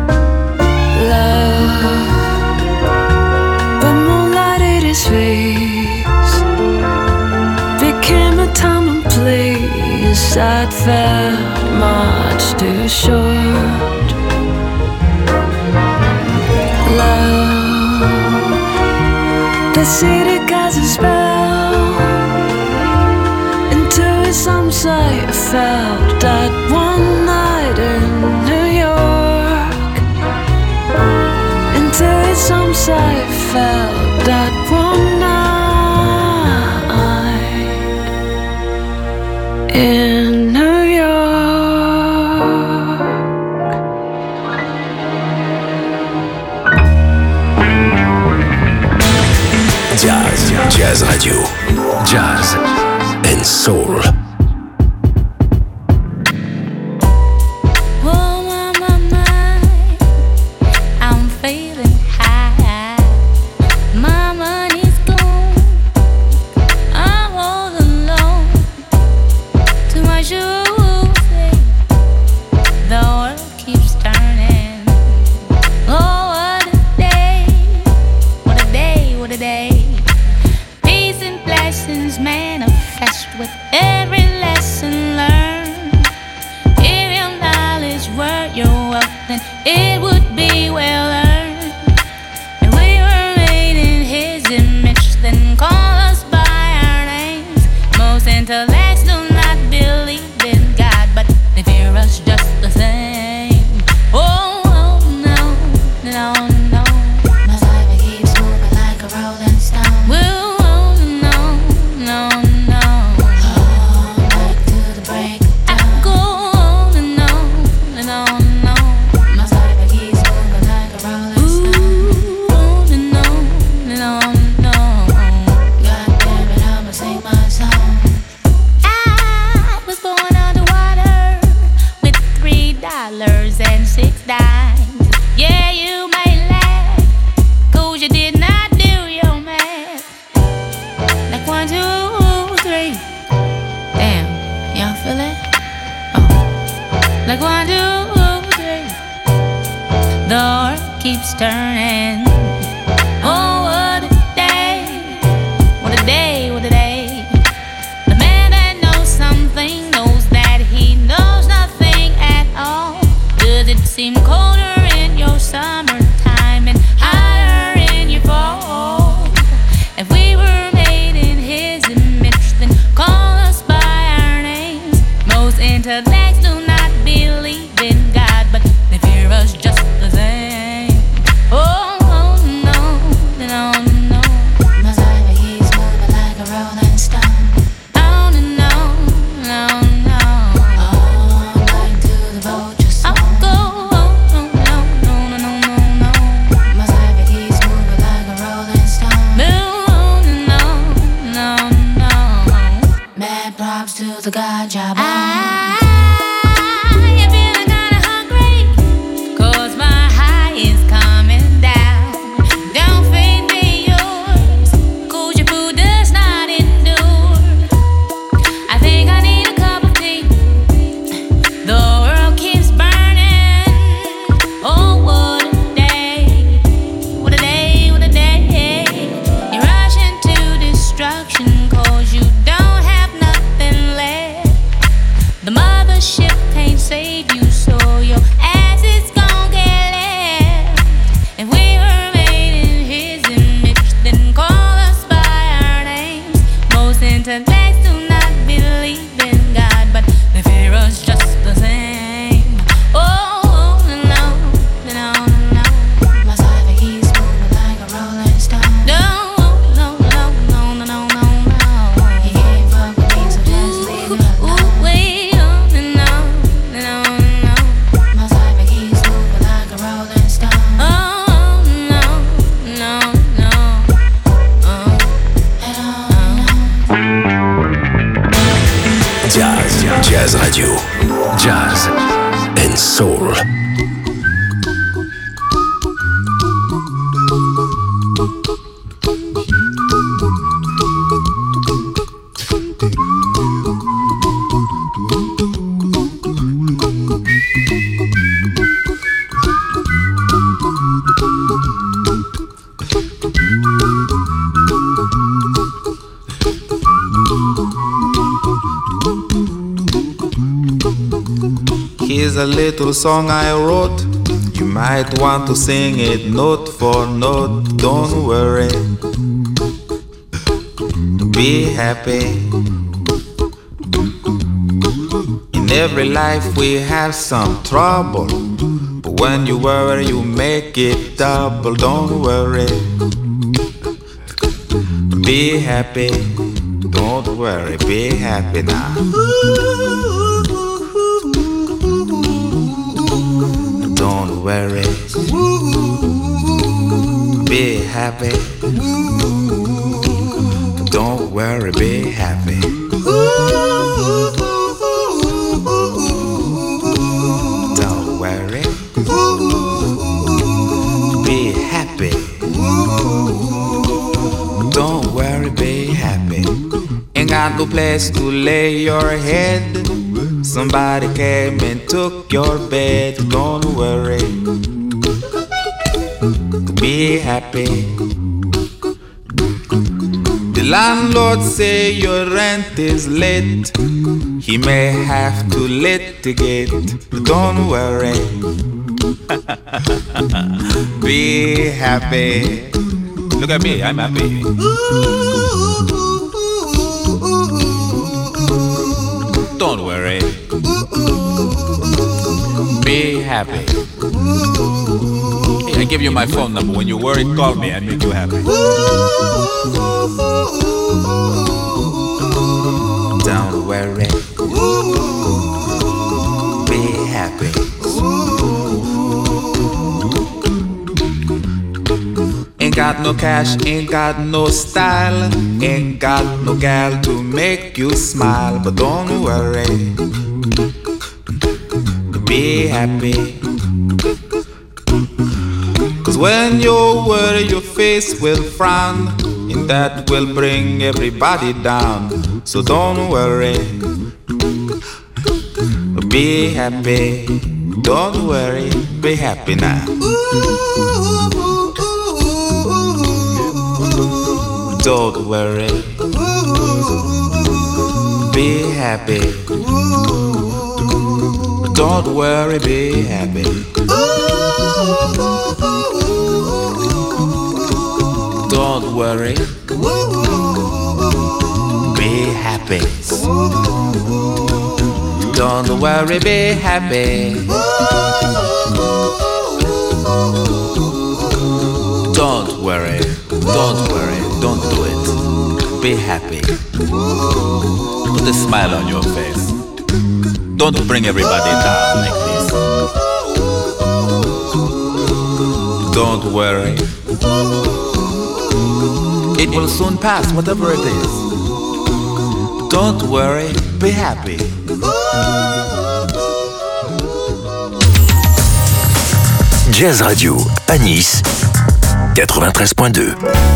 Love, but moonlighted his face, became a time and place that felt much too short. Love, the city casts a spell into his arms. I felt that one night in New York. Into his arms I felt that one night in New York. Jazz Radio, Jazz and Soul. Radio. Jazz and Soul. Here's a little song I wrote. You might want to sing it note for note. Don't worry, be happy. In every life we have some trouble, but when you worry you make it double. Don't worry, be happy. Don't worry, be happy now. Don't worry, be happy. Don't worry, be happy. Don't worry, be happy. Don't worry, be happy. Ain't got no place to lay your head. Somebody came and took your bed. Don't worry, be happy. The landlord say your rent is late. He may have to litigate. Don't worry, be happy. Look at me, I'm happy. Don't worry, be happy. Hey, I give you my phone number. When you worry, call me. I make you happy. Don't worry, be happy. Ain't got no cash, ain't got no style, ain't got no gal to make you smile. But don't worry, be happy. Cause when you worry your face will frown, and that will bring everybody down. So don't worry, be happy. Don't worry, be happy now. Don't worry, be happy. Don't worry, be happy. Don't worry, be happy. Don't worry, be happy. Don't worry, don't worry, don't do it. Be happy. Put a smile on your face. Don't bring everybody down like this. Don't worry, it will soon pass, whatever it is. Don't worry, be happy. Jazz Radio, à Nice, 93.2.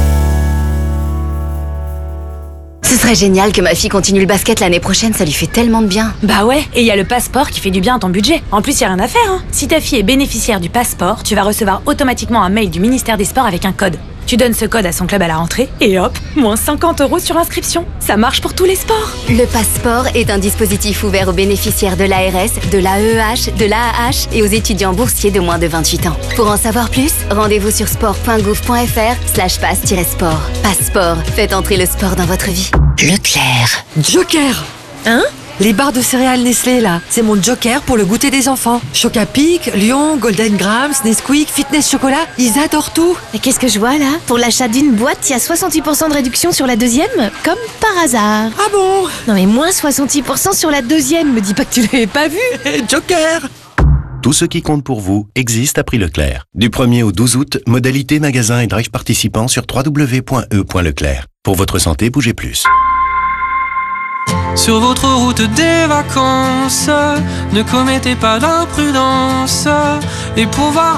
Ce serait génial que ma fille continue le basket l'année prochaine, ça lui fait tellement de bien. Bah ouais, et il y a le passeport qui fait du bien à ton budget. En plus, y a rien à faire, hein. Si ta fille est bénéficiaire du passeport, tu vas recevoir automatiquement un mail du ministère des Sports avec un code. Tu donnes ce code à son club à la rentrée et hop, moins 50 € sur inscription. Ça marche pour tous les sports. Le passeport est un dispositif ouvert aux bénéficiaires de l'ARS, de l'AEH, de l'AAH et aux étudiants boursiers de moins de 28 ans. Pour en savoir plus, rendez-vous sur sport.gouv.fr/pass-sport. Passeport, faites entrer le sport dans votre vie. Leclerc. Joker. Hein? Les barres de céréales Nestlé, là, c'est mon joker pour le goûter des enfants. Chocapic, Lion, Golden Grams, Nesquik, Fitness Chocolat, ils adorent tout. Et qu'est-ce que je vois là? Pour l'achat d'une boîte, il y a 68% de réduction sur la deuxième, comme par hasard. Ah bon? Non mais moins 68% sur la deuxième, me dis pas que tu l'avais pas vu. Joker. Tout ce qui compte pour vous existe à prix Leclerc. Du 1er au 12 août, modalité magasin et drive participants sur www.e.leclerc. Pour votre santé, bougez plus. Sur votre route des vacances, ne commettez pas d'imprudence. Et pour voir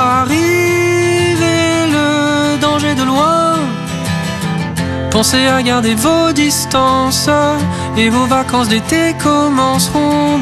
arriver le danger de loin, pensez à garder vos distances et vos vacances d'été commenceront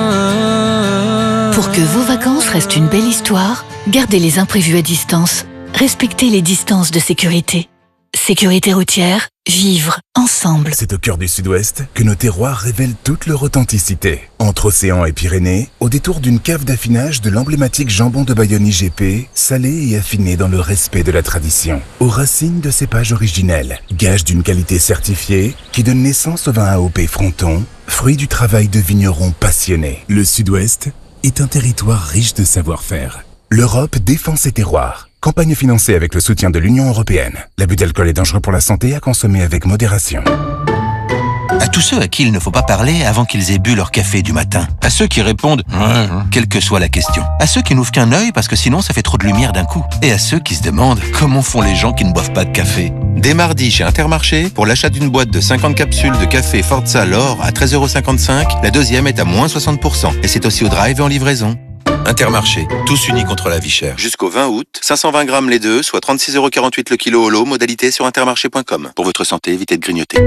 bien. Pour que vos vacances restent une belle histoire, gardez les imprévus à distance. Respectez les distances de sécurité. Sécurité routière, vivre ensemble. C'est au cœur du Sud-Ouest que nos terroirs révèlent toute leur authenticité. Entre océan et Pyrénées, au détour d'une cave d'affinage de l'emblématique jambon de Bayonne IGP, salé et affiné dans le respect de la tradition. Aux racines de cépages originels, gage d'une qualité certifiée qui donne naissance au vin AOP Fronton, fruit du travail de vignerons passionnés. Le Sud-Ouest est un territoire riche de savoir-faire. L'Europe défend ses terroirs. Campagne financée avec le soutien de l'Union européenne. L'abus d'alcool est dangereux pour la santé, à consommer avec modération. À tous ceux à qui il ne faut pas parler avant qu'ils aient bu leur café du matin. À ceux qui répondent « quelle que soit la question ». À ceux qui n'ouvrent qu'un œil parce que sinon ça fait trop de lumière d'un coup. Et à ceux qui se demandent comment font les gens qui ne boivent pas de café. Dès mardi chez Intermarché, pour l'achat d'une boîte de 50 capsules de café Forza L'Or à 13,55 €, la deuxième est à moins 60%. Et c'est aussi au drive et en livraison. Intermarché, tous unis contre la vie chère. Jusqu'au 20 août, 520 grammes les deux, soit 36,48 € le kilo au lot, modalité sur intermarché.com. Pour votre santé, évitez de grignoter.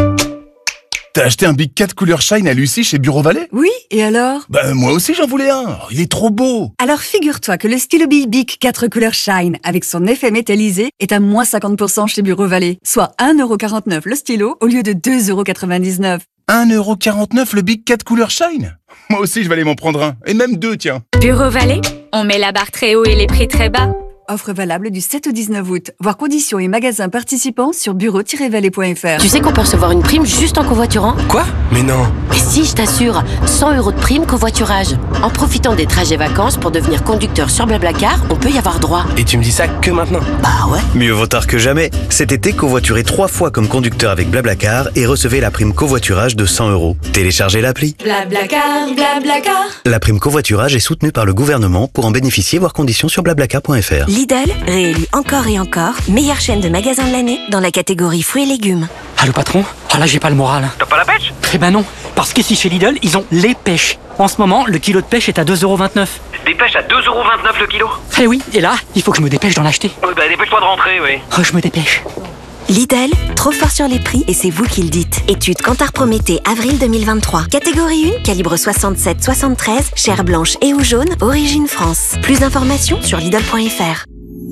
T'as acheté un Big 4 couleur Shine à Lucie chez Bureau Vallée ? Oui, et alors ? Bah moi aussi j'en voulais un, il est trop beau. Alors figure-toi que le stylo Bic 4 couleurs Shine avec son effet métallisé est à moins 50% chez Bureau Vallée, soit 1,49 € le stylo au lieu de 2,99 €. 1,49 € le Big 4 couleur Shine ? Moi aussi je vais aller m'en prendre un, et même deux tiens. Bureau Vallée, on met la barre très haut et les prix très bas. Offre valable du 7 au 19 août. Voir conditions et magasins participants sur bureau-vallée.fr. Tu sais qu'on peut recevoir une prime juste en covoiturant ? Quoi ? Mais non. Mais si, je t'assure, 100 € de prime covoiturage. En profitant des trajets vacances pour devenir conducteur sur Blablacar, on peut y avoir droit. Et tu me dis ça que maintenant ? Bah ouais. Mieux vaut tard que jamais. Cet été, covoiturez 3 fois comme conducteur avec Blablacar et recevez la prime covoiturage de 100 €. Téléchargez l'appli. Blablacar, Blablacar. La prime covoiturage est soutenue par le gouvernement. Pour en bénéficier, voir conditions sur blablacar.fr. Lidl, réélu encore et encore, meilleure chaîne de magasins de l'année dans la catégorie fruits et légumes. Allô patron ? Oh là j'ai pas le moral. T'as pas la pêche ? Eh ben non, parce qu'ici chez Lidl, ils ont les pêches. En ce moment, le kilo de pêche est à 2,29 €. Des pêches à 2,29 € le kilo ? Eh oui, et là, il faut que je me dépêche d'en acheter. Oui, bah dépêche-toi de rentrer, oui. Oh, je me dépêche. Lidl, trop fort sur les prix et c'est vous qui le dites. Étude Kantar Prométhée, avril 2023. Catégorie 1, calibre 67-73, chair blanche et ou jaune, origine France. Plus d'informations sur Lidl.fr.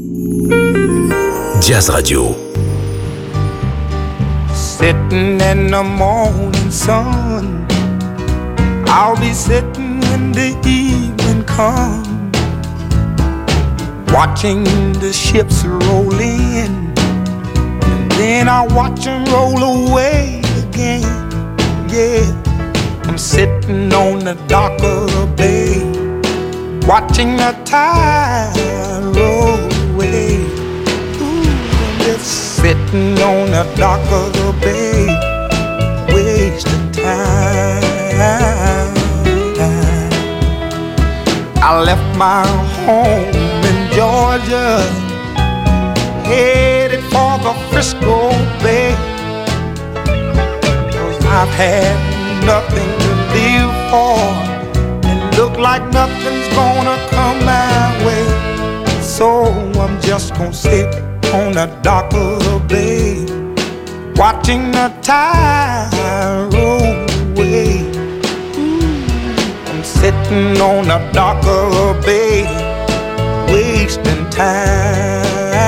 Jazz Radio. Sitting in the morning sun, I'll be sitting when the evening comes, watching the ships roll in, and then I watch them roll away again. Yeah, I'm sitting on the dock of the bay, watching the tide roll away. Just sitting on the dock of the bay, wasting time. I left my home in Georgia, headed for the Frisco Bay, 'cause I've had nothing to live for, and look like nothing's gonna come my way. So I'm just gonna sit on the dock of the bay, watching the tide roll away. I'm sitting on the dock of the bay, wasting time.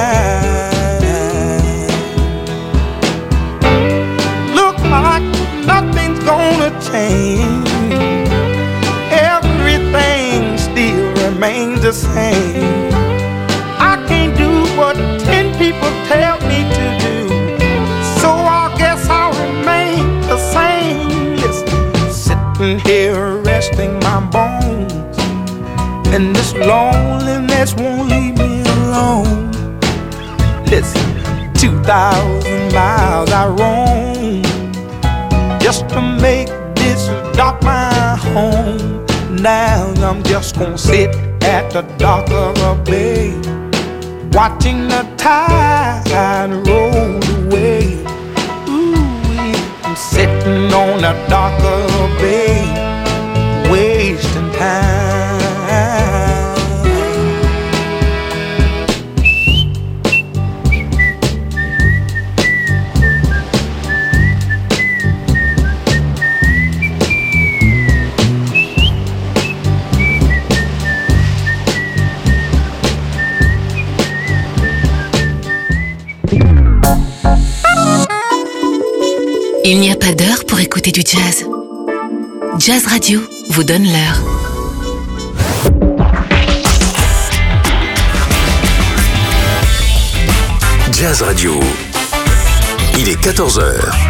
Look like nothing's gonna change, everything still remains the same. I can't do what 10 people tell me to do, so I guess I'll remain the same. Listen, sitting here resting my bones, and this loneliness won't leave me alone. Listen, 2,000 miles I roam just to make this dock my home. Now I'm just gonna sit at the dock of a bay, watching the tide roll away. Ooh, I'm sitting on the dock of Il n'y a pas d'heure pour écouter du jazz. Jazz Radio vous donne l'heure. Jazz Radio. Il est 14h.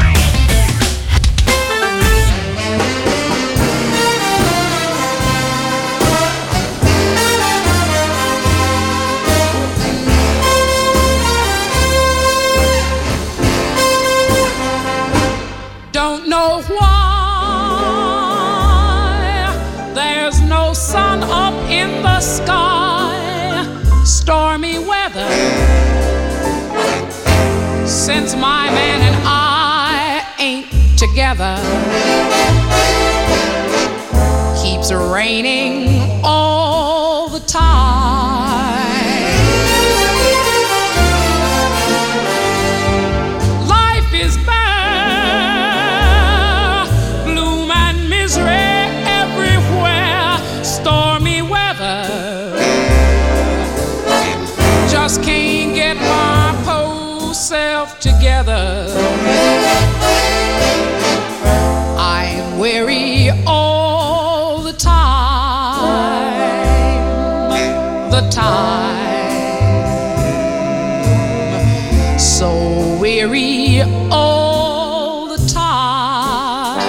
Don't know why there's no sun up in the sky. Stormy weather since my man and I ain't together. Keeps raining all the time. Life is bare, gloom and misery everywhere. Stormy weather, just can't get my self together. I'm weary all the time, so weary all the time.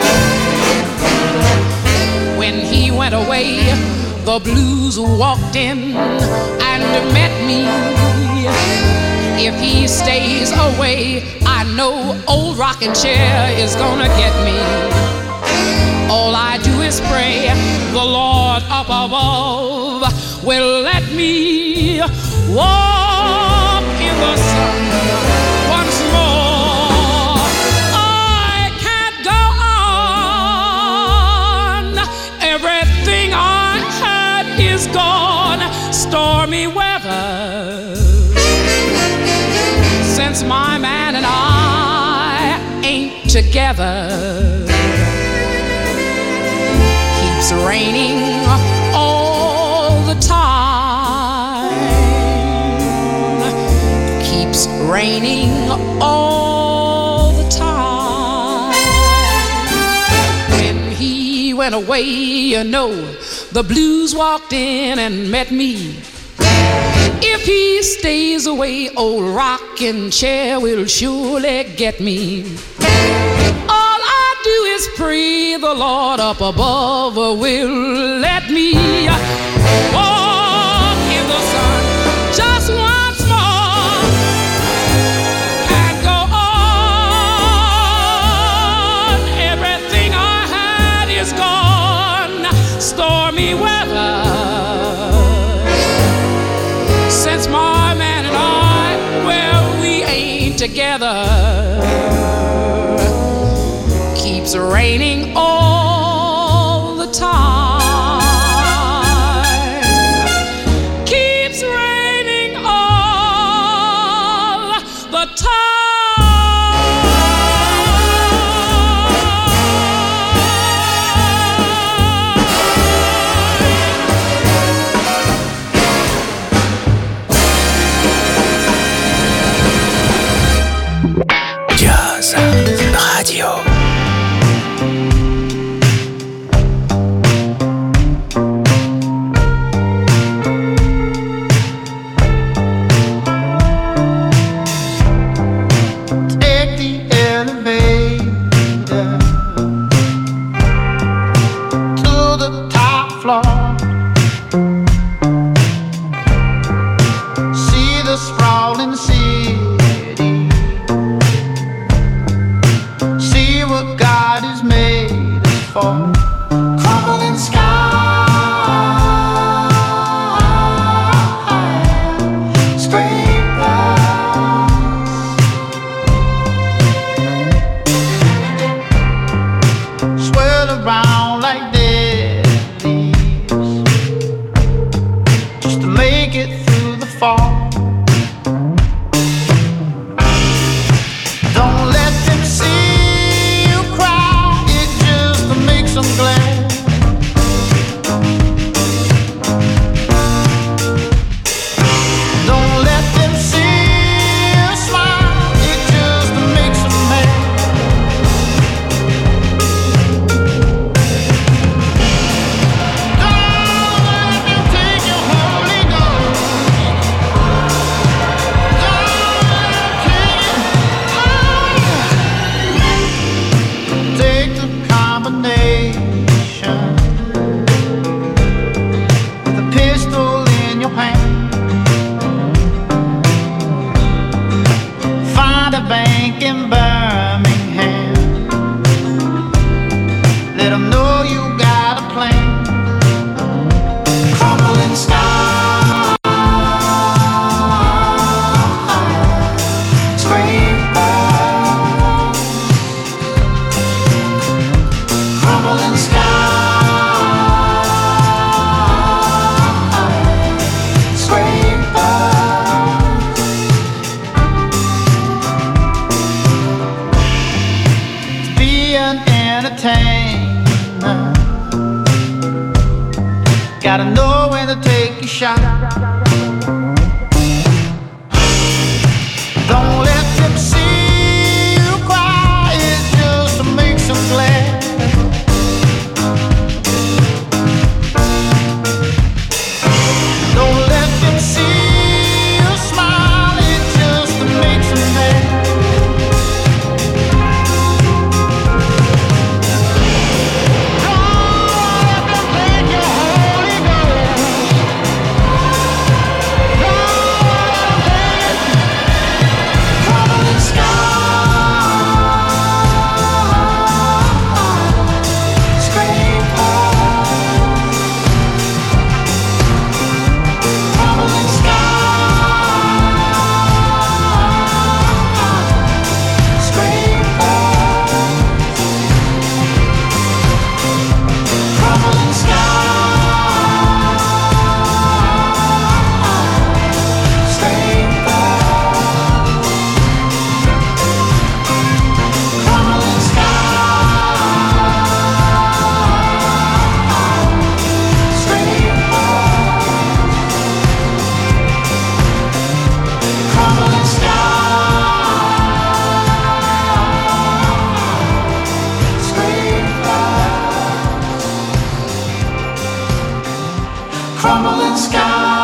When he went away, the blues walked in and met me. If he stays away, I know old rocking chair is gonna get me. All I do is pray the Lord up above will let me walk in the sun once more. I can't go on. Everything I had is gone. Stormy weather since my man and I ain't together. Keeps raining all the time. Keeps raining all the time. When he went away, you know, the blues walked in and met me. If he stays away, old rocking chair will surely get me. All I do is pray the Lord up above will let me walk in the sun just once more. Can't go on. Everything I had is gone. Stormy weather since my man and I, well, we ain't together. Keeps raining all the time. Keeps raining all the time. Jazz Radio. Don't let them see you cry. It just makes them entertainer. Gotta know when to take your shot. Don't let them see you cry, it just makes them glad. Don't let them see you smile, it just makes them mad. Crumbling sky,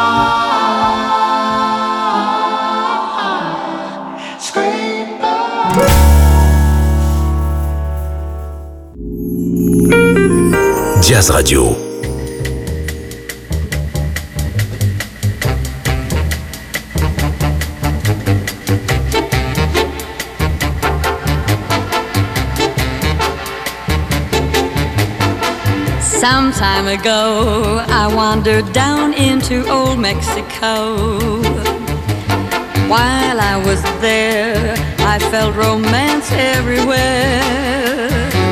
scraper. Jazz Radio. Some time ago, I wandered down into old Mexico. While I was there, I felt romance everywhere.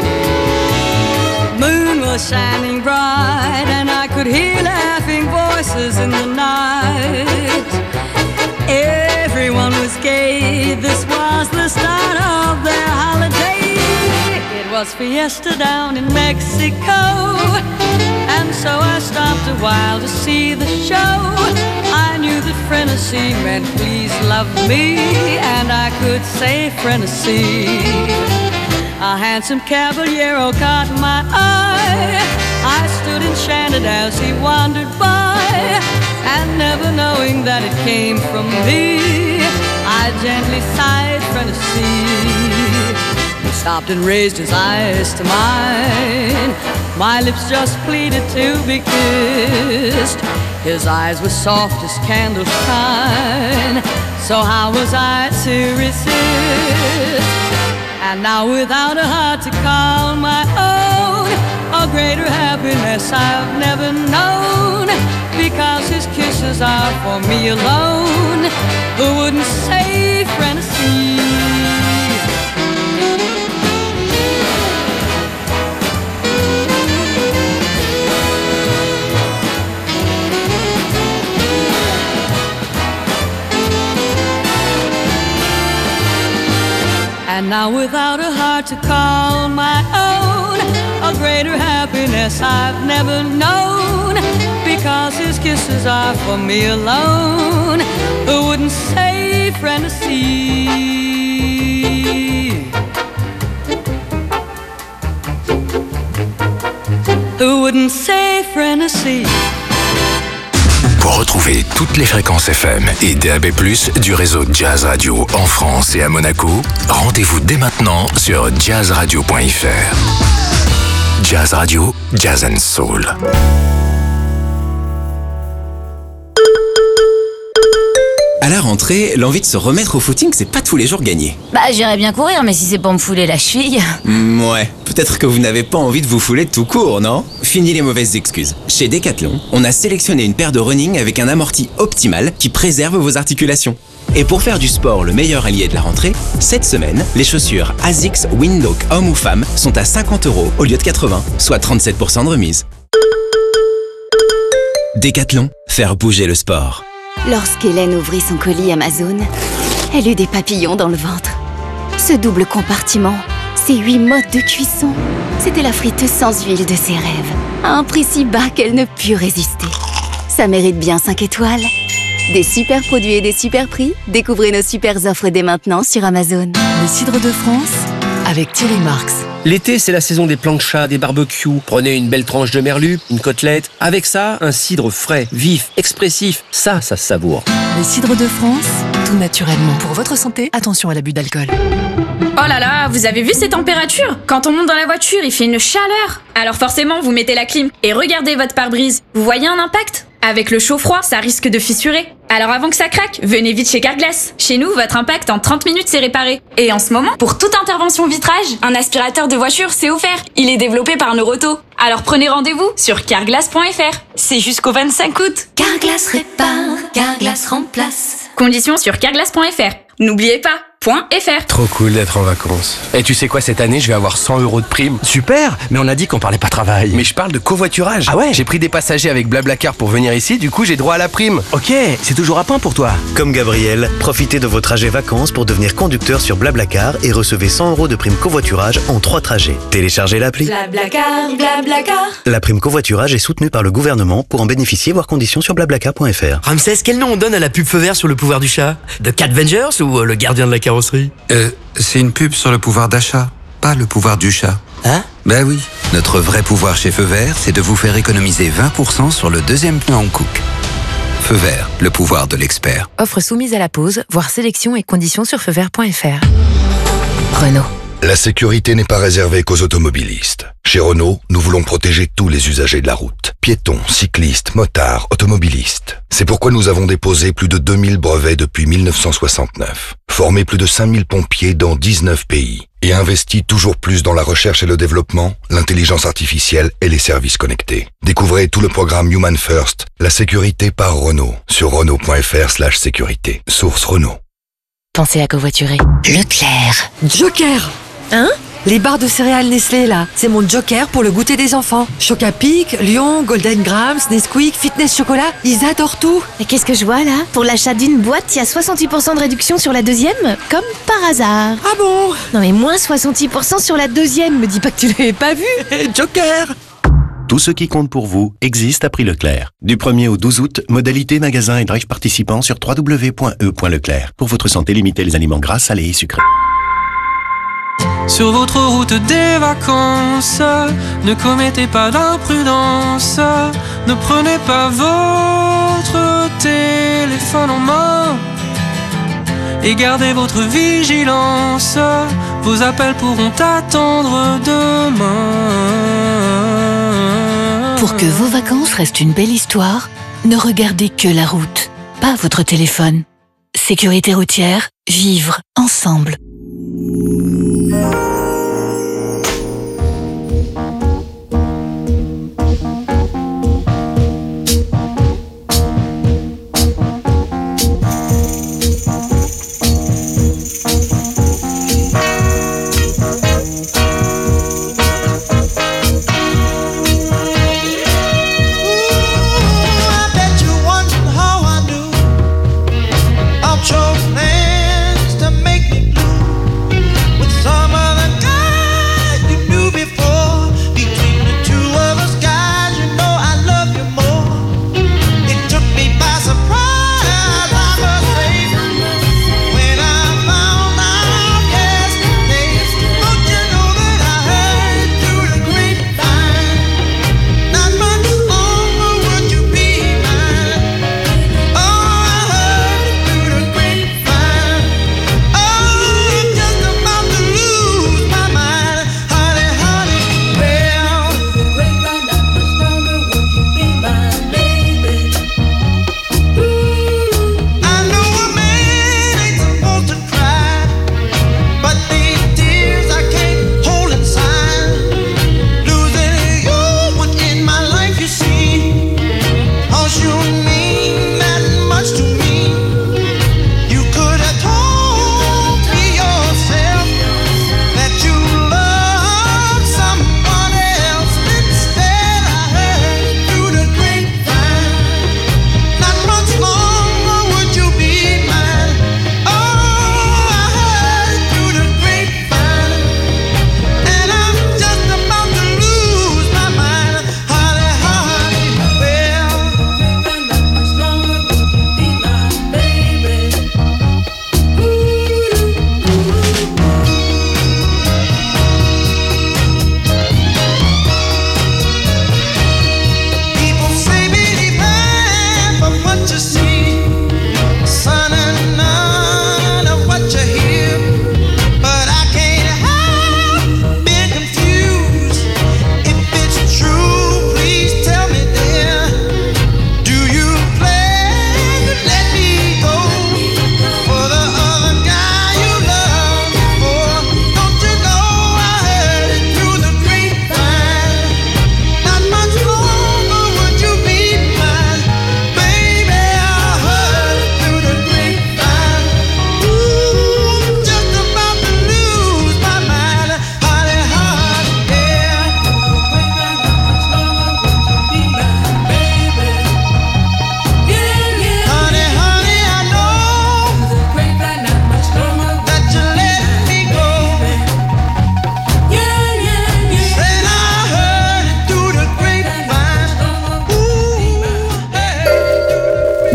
Moon was shining bright, and I could hear laughing voices in the night. Everyone was gay, this was the start of their holiday. It was fiesta down in Mexico, and so I stopped a while to see the show. I knew that frenesy meant please love me, and I could say frenesy. A handsome caballero caught my eye. I stood enchanted as he wandered by, and never knowing that it came from me, I gently sighed frenesy. He stopped and raised his eyes to mine. My lips just pleaded to be kissed. His eyes were soft as candles shine, so how was I to resist? And now without a heart to call my own, a greater happiness I've never known, because his kisses are for me alone. Who wouldn't say frenesy? And now without a heart to call my own, a greater happiness I've never known, because his kisses are for me alone. Who wouldn't say frenesy? Who wouldn't say frenesy? Pour retrouver toutes les fréquences FM et DAB+, du réseau Jazz Radio en France et à Monaco, rendez-vous dès maintenant sur jazzradio.fr. Jazz Radio, Jazz and Soul. À la rentrée, l'envie de se remettre au footing, c'est pas tous les jours gagné. Bah, j'irais bien courir, mais si c'est pour me fouler la cheville... Ouais, peut-être que vous n'avez pas envie de vous fouler tout court, non? Fini les mauvaises excuses. Chez Decathlon, on a sélectionné une paire de running avec un amorti optimal qui préserve vos articulations. Et pour faire du sport le meilleur allié de la rentrée, cette semaine, les chaussures ASICS Windhoek hommes ou femmes sont à 50 € au lieu de 80, soit 37% de remise. Decathlon, faire bouger le sport. Lorsqu'Hélène ouvrit son colis Amazon, elle eut des papillons dans le ventre. Ce double compartiment, ses 8 modes de cuisson. C'était la friteuse sans huile de ses rêves, à un prix si bas qu'elle ne put résister. Ça mérite bien 5 étoiles. Des super produits et des super prix, découvrez nos super offres dès maintenant sur Amazon. Le cidre de France avec Thierry Marx. L'été, c'est la saison des planchas, des barbecues. Prenez une belle tranche de merlu, une côtelette. Avec ça, un cidre frais, vif, expressif. Ça se savoure. Le cidre de France, tout naturellement. Pour votre santé, attention à l'abus d'alcool. Oh là là, vous avez vu ces températures? Quand on monte dans la voiture, il fait une chaleur. Alors forcément, vous mettez la clim et regardez votre pare-brise. Vous voyez un impact? Avec le chaud-froid, ça risque de fissurer. Alors avant que ça craque, venez vite chez Carglass. Chez nous, votre impact en 30 minutes c'est réparé. Et en ce moment, pour toute intervention vitrage, un aspirateur de voiture c'est offert. Il est développé par Neuroto. Alors prenez rendez-vous sur carglass.fr. C'est jusqu'au 25 août. Carglass répare, Carglass remplace. Conditions sur carglass.fr. N'oubliez pas, .fr. Trop cool d'être en vacances. Et tu sais quoi, cette année, je vais avoir 100 € de prime. Super, mais on a dit qu'on parlait pas travail. Mais je parle de covoiturage. Ah ouais? J'ai pris des passagers avec Blablacar pour venir ici, du coup j'ai droit à la prime. Ok, c'est toujours à point pour toi. Comme Gabriel, profitez de vos trajets vacances pour devenir conducteur sur Blablacar et recevez 100 € de prime covoiturage en 3 trajets. Téléchargez l'appli. Blablacar, Blablacar. La prime covoiturage est soutenue par le gouvernement. Pour en bénéficier, voir conditions sur blablacar.fr. Ramsès, quel nom on donne à la pub feu vert sur le pouvoir du chat? The Cat Vengers ou le gardien de la carrosserie? C'est une pub sur le pouvoir d'achat, pas le pouvoir du chat. Hein? Ben oui, notre vrai pouvoir chez Feu Vert, c'est de vous faire économiser 20% sur le deuxième pneu en Cook. Feu Vert, le pouvoir de l'expert. Offre soumise à la pause, voir sélection et conditions sur feuvert.fr. Renault. La sécurité n'est pas réservée qu'aux automobilistes. Chez Renault, nous voulons protéger tous les usagers de la route. Piétons, cyclistes, motards, automobilistes. C'est pourquoi nous avons déposé plus de 2000 brevets depuis 1969. Formé plus de 5000 pompiers dans 19 pays. Et investi toujours plus dans la recherche et le développement, l'intelligence artificielle et les services connectés. Découvrez tout le programme Human First, la sécurité par Renault, sur renault.fr/sécurité. Source Renault. Pensez à covoiturer. Leclerc. Joker. Hein? Les barres de céréales Nestlé, là, c'est mon joker pour le goûter des enfants. Chocapic, Lion, Golden Grams, Nesquik, Fitness Chocolat, ils adorent tout. Et qu'est-ce que je vois là? Pour l'achat d'une boîte, il y a 68% de réduction sur la deuxième? Comme par hasard. Ah bon? Non mais moins 68% sur la deuxième, me dis pas que tu l'avais pas vu. Joker. Tout ce qui compte pour vous existe à prix Leclerc. Du 1er au 12 août, modalité magasin et drive participants sur www.e.leclerc. Pour votre santé, limitez les aliments gras, salés et sucrés. Sur votre route des vacances, ne commettez pas d'imprudence, ne prenez pas votre téléphone en main et gardez votre vigilance, vos appels pourront attendre demain. Pour que vos vacances restent une belle histoire, ne regardez que la route, pas votre téléphone. Sécurité routière, vivre ensemble. Make me blue with some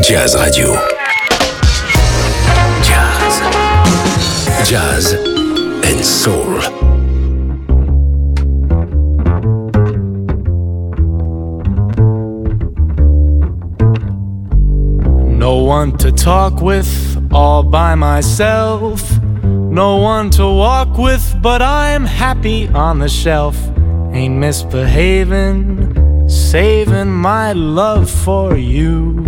Jazz Radio. Jazz and Soul. No one to talk with, all by myself. No one to walk with, but I'm happy on the shelf. Ain't misbehaving, saving my love for you.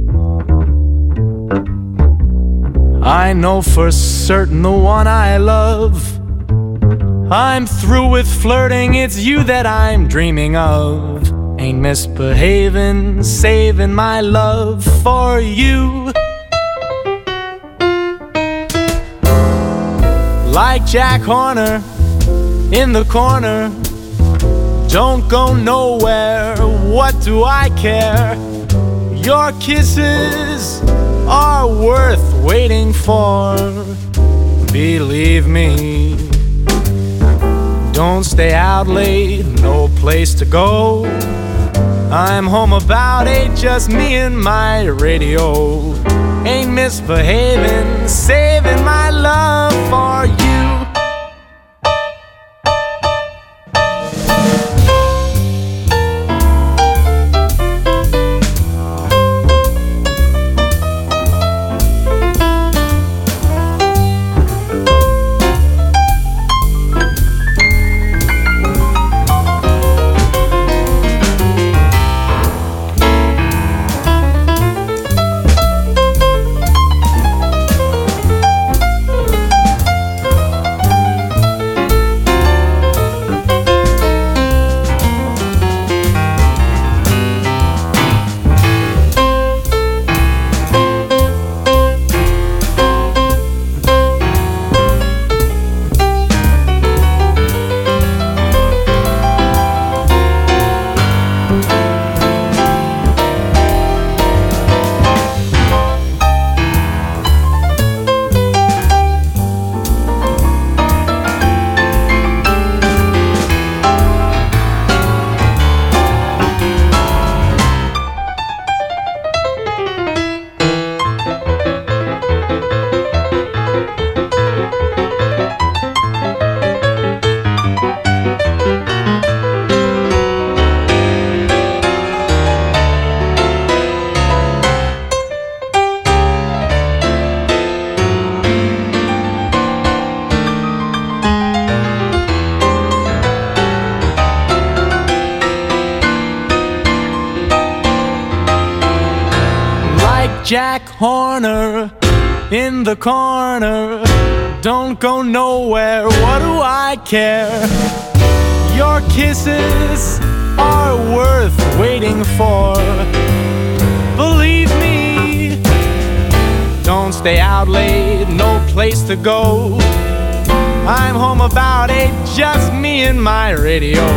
I know for certain the one I love. I'm through with flirting, it's you that I'm dreaming of. Ain't misbehaving, saving my love for you. Like Jack Horner in the corner, don't go nowhere, what do I care? Your kisses are worth waiting for, believe me. Don't stay out late, no place to go. I'm home about 8, just me and my radio. Ain't misbehaving, saving my love for you. Jack Horner in the corner, don't go nowhere, what do I care? Your kisses are worth waiting for, believe me. Don't stay out late, no place to go. I'm home about 8, just me and my radio.